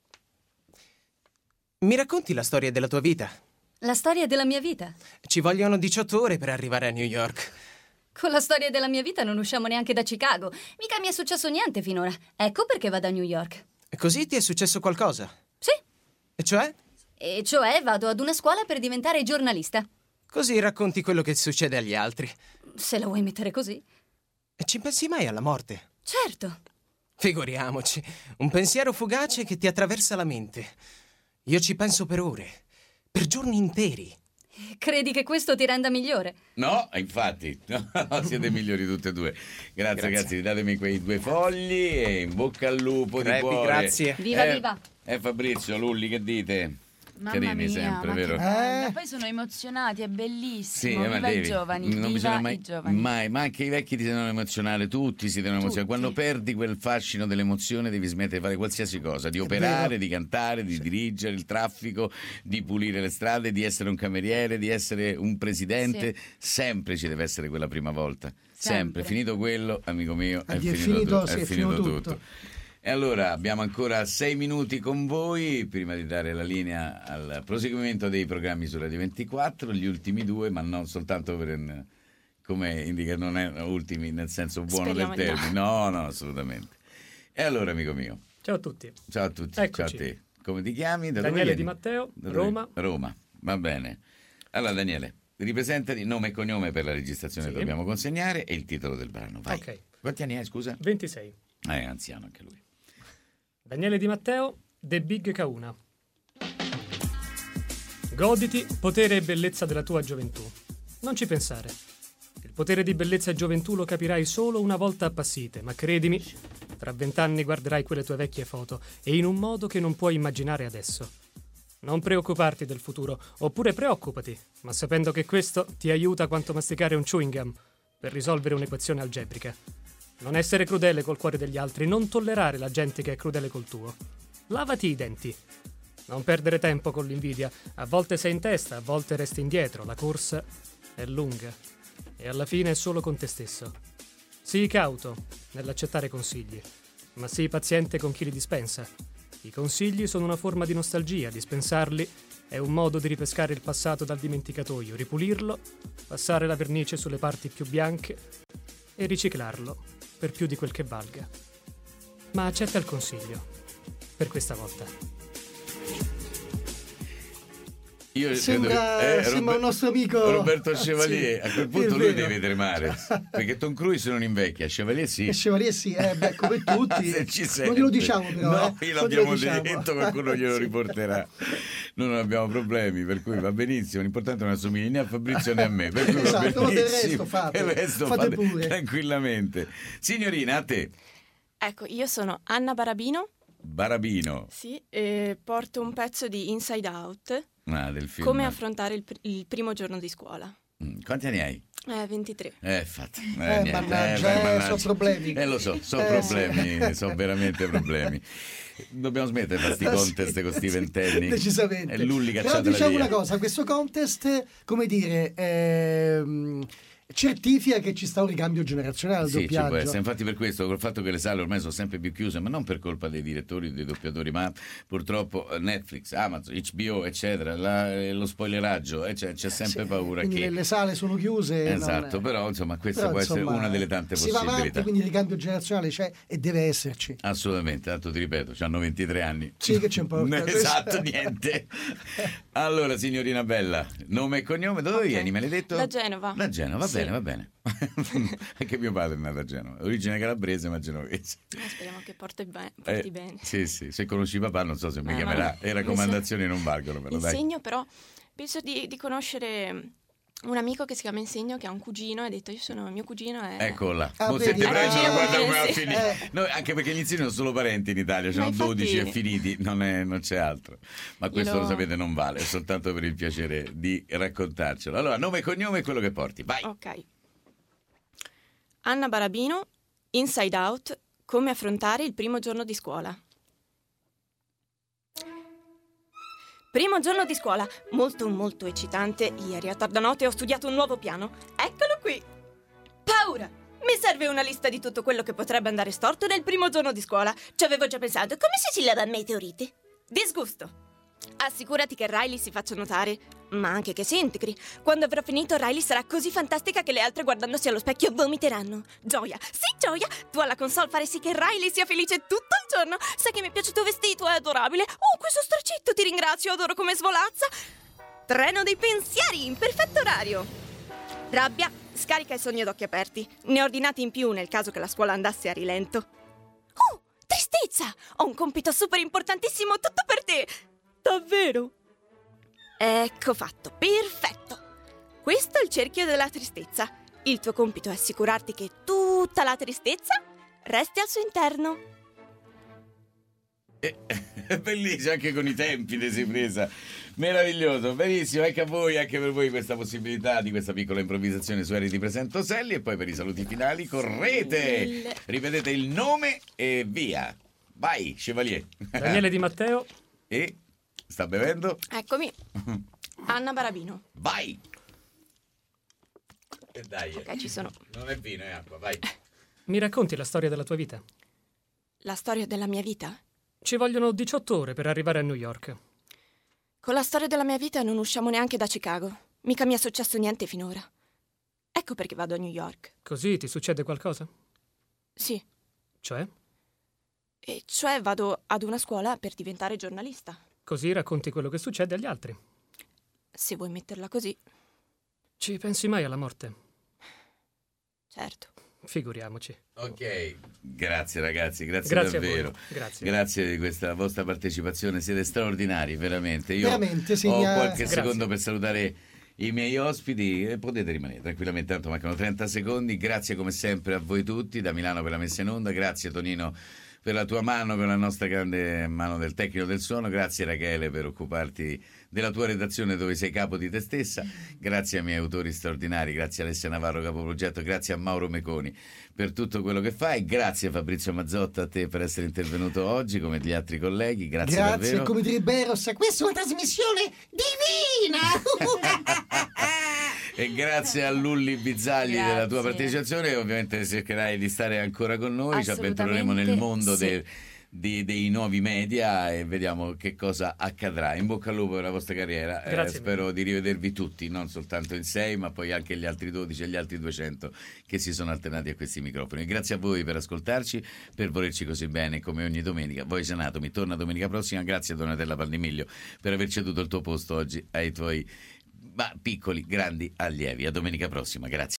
Mi racconti la storia della tua vita? La storia della mia vita? Ci vogliono diciotto ore per arrivare a New York. Con la storia della mia vita non usciamo neanche da Chicago. Mica mi è successo niente finora. Ecco perché vado a New York. E così ti è successo qualcosa? Sì. E cioè? E cioè vado ad una scuola per diventare giornalista. Così racconti quello che succede agli altri. Se la vuoi mettere così. E ci pensi mai alla morte? Certo. Figuriamoci. Un pensiero fugace che ti attraversa la mente. Io ci penso per ore. Per giorni interi. Credi che questo ti renda migliore? No, infatti, no, siete migliori tutte e due. Grazie, Grazie. ragazzi, datemi quei due fogli e in bocca al lupo Crepi, di cuore. grazie. Viva, eh, viva. E eh, Fabrizio, Lulli, che dite? Mamma Carini mia, sempre, ma vero? che bello. Poi sono emozionati, è bellissimo. Sì, viva ma i devi, giovani, non viva bisogna i mai, giovani. mai, ma anche i vecchi ti devono emozionare, tutti si devono emozionare. Quando perdi quel fascino dell'emozione devi smettere di fare qualsiasi cosa, di operare, di cantare, di sì. dirigere il traffico, di pulire le strade, di essere un cameriere, di essere un presidente. Sì. Sempre ci deve essere quella prima volta. Sempre. Sempre. Finito quello, amico mio, è, è finito, finito, tu, sì, è finito, finito tutto. tutto. E allora abbiamo ancora sei minuti con voi prima di dare la linea al proseguimento dei programmi su Radio ventiquattro, gli ultimi due, ma non soltanto per, come indica, non è ultimi nel senso buono Speriamo del termine, no. no, no, assolutamente. E allora, amico mio. Ciao a tutti. Ciao a tutti, Eccoci. ciao a te. Come ti chiami? Da Daniele Di Matteo, da Roma. Roma, va bene. Allora, Daniele, ripresentati nome e cognome per la registrazione sì. che dobbiamo consegnare e il titolo del brano. Vai. Ok. Quanti anni hai, scusa? ventisei. Eh, è anziano anche lui. Daniele Di Matteo, The Big Kahuna. Goditi potere e bellezza della tua gioventù. Non ci pensare. Il potere di bellezza e gioventù lo capirai solo una volta appassite, ma credimi, tra vent'anni guarderai quelle tue vecchie foto e in un modo che non puoi immaginare adesso. Non preoccuparti del futuro, oppure preoccupati, ma sapendo che questo ti aiuta quanto masticare un chewing gum per risolvere un'equazione algebrica. Non essere crudele col cuore degli altri, non tollerare la gente che è crudele col tuo. Lavati i denti. Non perdere tempo con l'invidia. A volte sei in testa, a volte resti indietro. La corsa è lunga e alla fine è solo con te stesso. Sii cauto nell'accettare consigli, ma sii paziente con chi li dispensa. I consigli sono una forma di nostalgia, dispensarli è un modo di ripescare il passato dal dimenticatoio, ripulirlo, passare la vernice sulle parti più bianche e riciclarlo per più di quel che valga. Ma accetta il consiglio, per questa volta. Io sembra, credo, eh, sembra Robert, un nostro amico Roberto Chevalier. sì, a quel punto lui deve tremare perché Tom Cruise non invecchia, Chevalier sì. E Chevalier sì, eh, beh, come tutti. Non glielo diciamo però. No, eh. l'abbiamo diciamo. detto, qualcuno glielo riporterà. Noi non abbiamo problemi, per cui va benissimo. L'importante non assomigli né a Fabrizio né a me. Per cui esatto, va benissimo. il resto fate, il resto fate, fate pure. Tranquillamente. Signorina, a te. Ecco, io sono Anna Barabino. Barabino. Sì, e porto un pezzo di Inside Out. Ah, del film. Come affrontare il, pr- il primo giorno di scuola. Mm, Quanti anni hai? Eh, ventitré. Eh, infatti. Eh, Eh, niente, mannaggia, eh, eh, mannaggia. sono problemi. Eh, lo so, sono Eh, problemi, sì. sono veramente problemi. Dobbiamo smettere di fare sti Ah, sì. contest con sti ventenni. Decisamente. E Lulli Però cacciatela diciamo via. una cosa, questo contest, come dire, ehm, certifica che ci sta un ricambio generazionale al Sì, ci può doppiaggio. essere. Infatti per questo, col fatto che le sale ormai sono sempre più chiuse, ma non per colpa dei direttori, dei doppiatori, ma purtroppo Netflix, Amazon, H B O, eccetera, la- lo spoileraggio, eh, c'è, c'è sempre paura Quindi che... le sale sono chiuse. non Esatto, è- però insomma questa Però, può insomma, essere una delle tante si va avanti, possibilità. quindi il ricambio generazionale c'è e deve esserci. Assolutamente, tanto ti ripeto, hanno ventitré anni. Sì, che c'è un po'. Esatto, niente. Allora, signorina bella, nome e cognome, dove vieni? Me l'hai detto? Da Genova. Da Genova, va Sì. bene, va bene. Anche mio padre è nato a Genova, origine calabrese ma genovese. Eh, speriamo che porti, be- porti Eh, bene. Sì, sì, se conosci papà non so se mi Eh, chiamerà. ma- E raccomandazioni non valgono, però dai. Insegno, però penso di, di conoscere un amico che si chiama Insegno, che ha un cugino, e ha detto io sono mio cugino e... Eccola, Ah, Mo vedi, siete eh, bravi, eh, guarda eh, come va a sì. finire. Eh. No, anche perché gli insiemi sono solo parenti in Italia, sono Ma infatti- dodici e finiti, non, è- non c'è altro. Ma questo Glielo- lo sapete non vale, è soltanto per il piacere di raccontarcelo. Allora, nome e cognome è quello che porti, vai. Ok. Anna Barabino, Inside Out, come affrontare il primo giorno di scuola. Primo giorno di scuola, molto molto eccitante. Ieri a tarda notte ho studiato un nuovo piano. Eccolo qui. Paura! Mi serve una lista di tutto quello che potrebbe andare storto nel primo giorno di scuola. Ci avevo già pensato. Come si sillaba meteorite? Disgusto. Assicurati che Riley si faccia notare, ma anche che si integri. Quando avrò finito, Riley sarà così fantastica che le altre, guardandosi allo specchio, vomiteranno. Gioia, sì, gioia! Tu alla console fare sì che Riley sia felice tutto il giorno. Sai che mi è piaciuto vestito, è adorabile. Oh, questo stracetto, ti ringrazio, adoro come svolazza. Treno dei pensieri, in perfetto orario. Rabbia, scarica il sogno ad occhi aperti. Ne ho ordinati in più nel caso che la scuola andasse a rilento. Oh, tristezza! Ho un compito super importantissimo, tutto per te! Davvero? Ecco fatto, perfetto. Questo è il cerchio della tristezza. Il tuo compito è assicurarti che tutta la tristezza resti al suo interno. È bellissimo, anche con i tempi che si è presa. Meraviglioso, benissimo, anche a voi, anche per voi questa possibilità di questa piccola improvvisazione su Eri ti presento Selli e poi per i saluti finali correte, Il- ripetete il nome e via. Vai, Chevalier. Daniele Di Matteo. E sta bevendo? Eccomi. Anna Barabino. Vai. E dai. Ok, ci sono. Non è vino, è acqua, vai. Mi racconti la storia della tua vita? La storia della mia vita? Ci vogliono diciotto ore per arrivare a New York. Con la storia della mia vita non usciamo neanche da Chicago. Mica mi è successo niente finora. Ecco perché vado a New York. Così ti succede qualcosa? Sì, Cioè? e cioè vado ad una scuola per diventare giornalista. Così racconti quello che succede agli altri. Se vuoi metterla così, Ci pensi mai alla morte? certo. Figuriamoci. Ok, grazie ragazzi, grazie, Grazie a davvero. voi, grazie. Grazie di questa vostra partecipazione, siete straordinari, veramente. Io Veramente, sì, ho eh. qualche Grazie. secondo per salutare i miei ospiti e potete rimanere tranquillamente, tanto mancano trenta secondi. Grazie come sempre a voi tutti, da Milano per la messa in onda, grazie Tonino per la tua mano, per la nostra grande mano del tecnico del suono, grazie Rachele per occuparti della tua redazione dove sei capo di te stessa, grazie ai miei autori straordinari, grazie a Alessia Navarro capoprogetto, grazie a Mauro Meconi per tutto quello che fai, grazie Fabrizio Mazzotta a te per essere intervenuto oggi come gli altri colleghi, grazie, Grazie, davvero. come direbbe Eros, questa è una trasmissione divina! E grazie a Lulli Bizzagli Grazie. della tua partecipazione, ovviamente cercherai di stare ancora con noi, ci avventureremo nel mondo sì. del- di- dei nuovi media e vediamo che cosa accadrà. In bocca al lupo per la vostra carriera. Eh, Grazie spero di rivedervi tutti, non soltanto in sei, ma poi anche gli altri dodici e gli altri duecento che si sono alternati a questi microfoni. Grazie a voi per ascoltarci, per volerci così bene come ogni domenica. Voice Anatomy torna domenica prossima. Grazie a Donatella Pandimiglio per aver ceduto il tuo posto oggi ai tuoi ma piccoli, grandi allievi. A domenica prossima, grazie.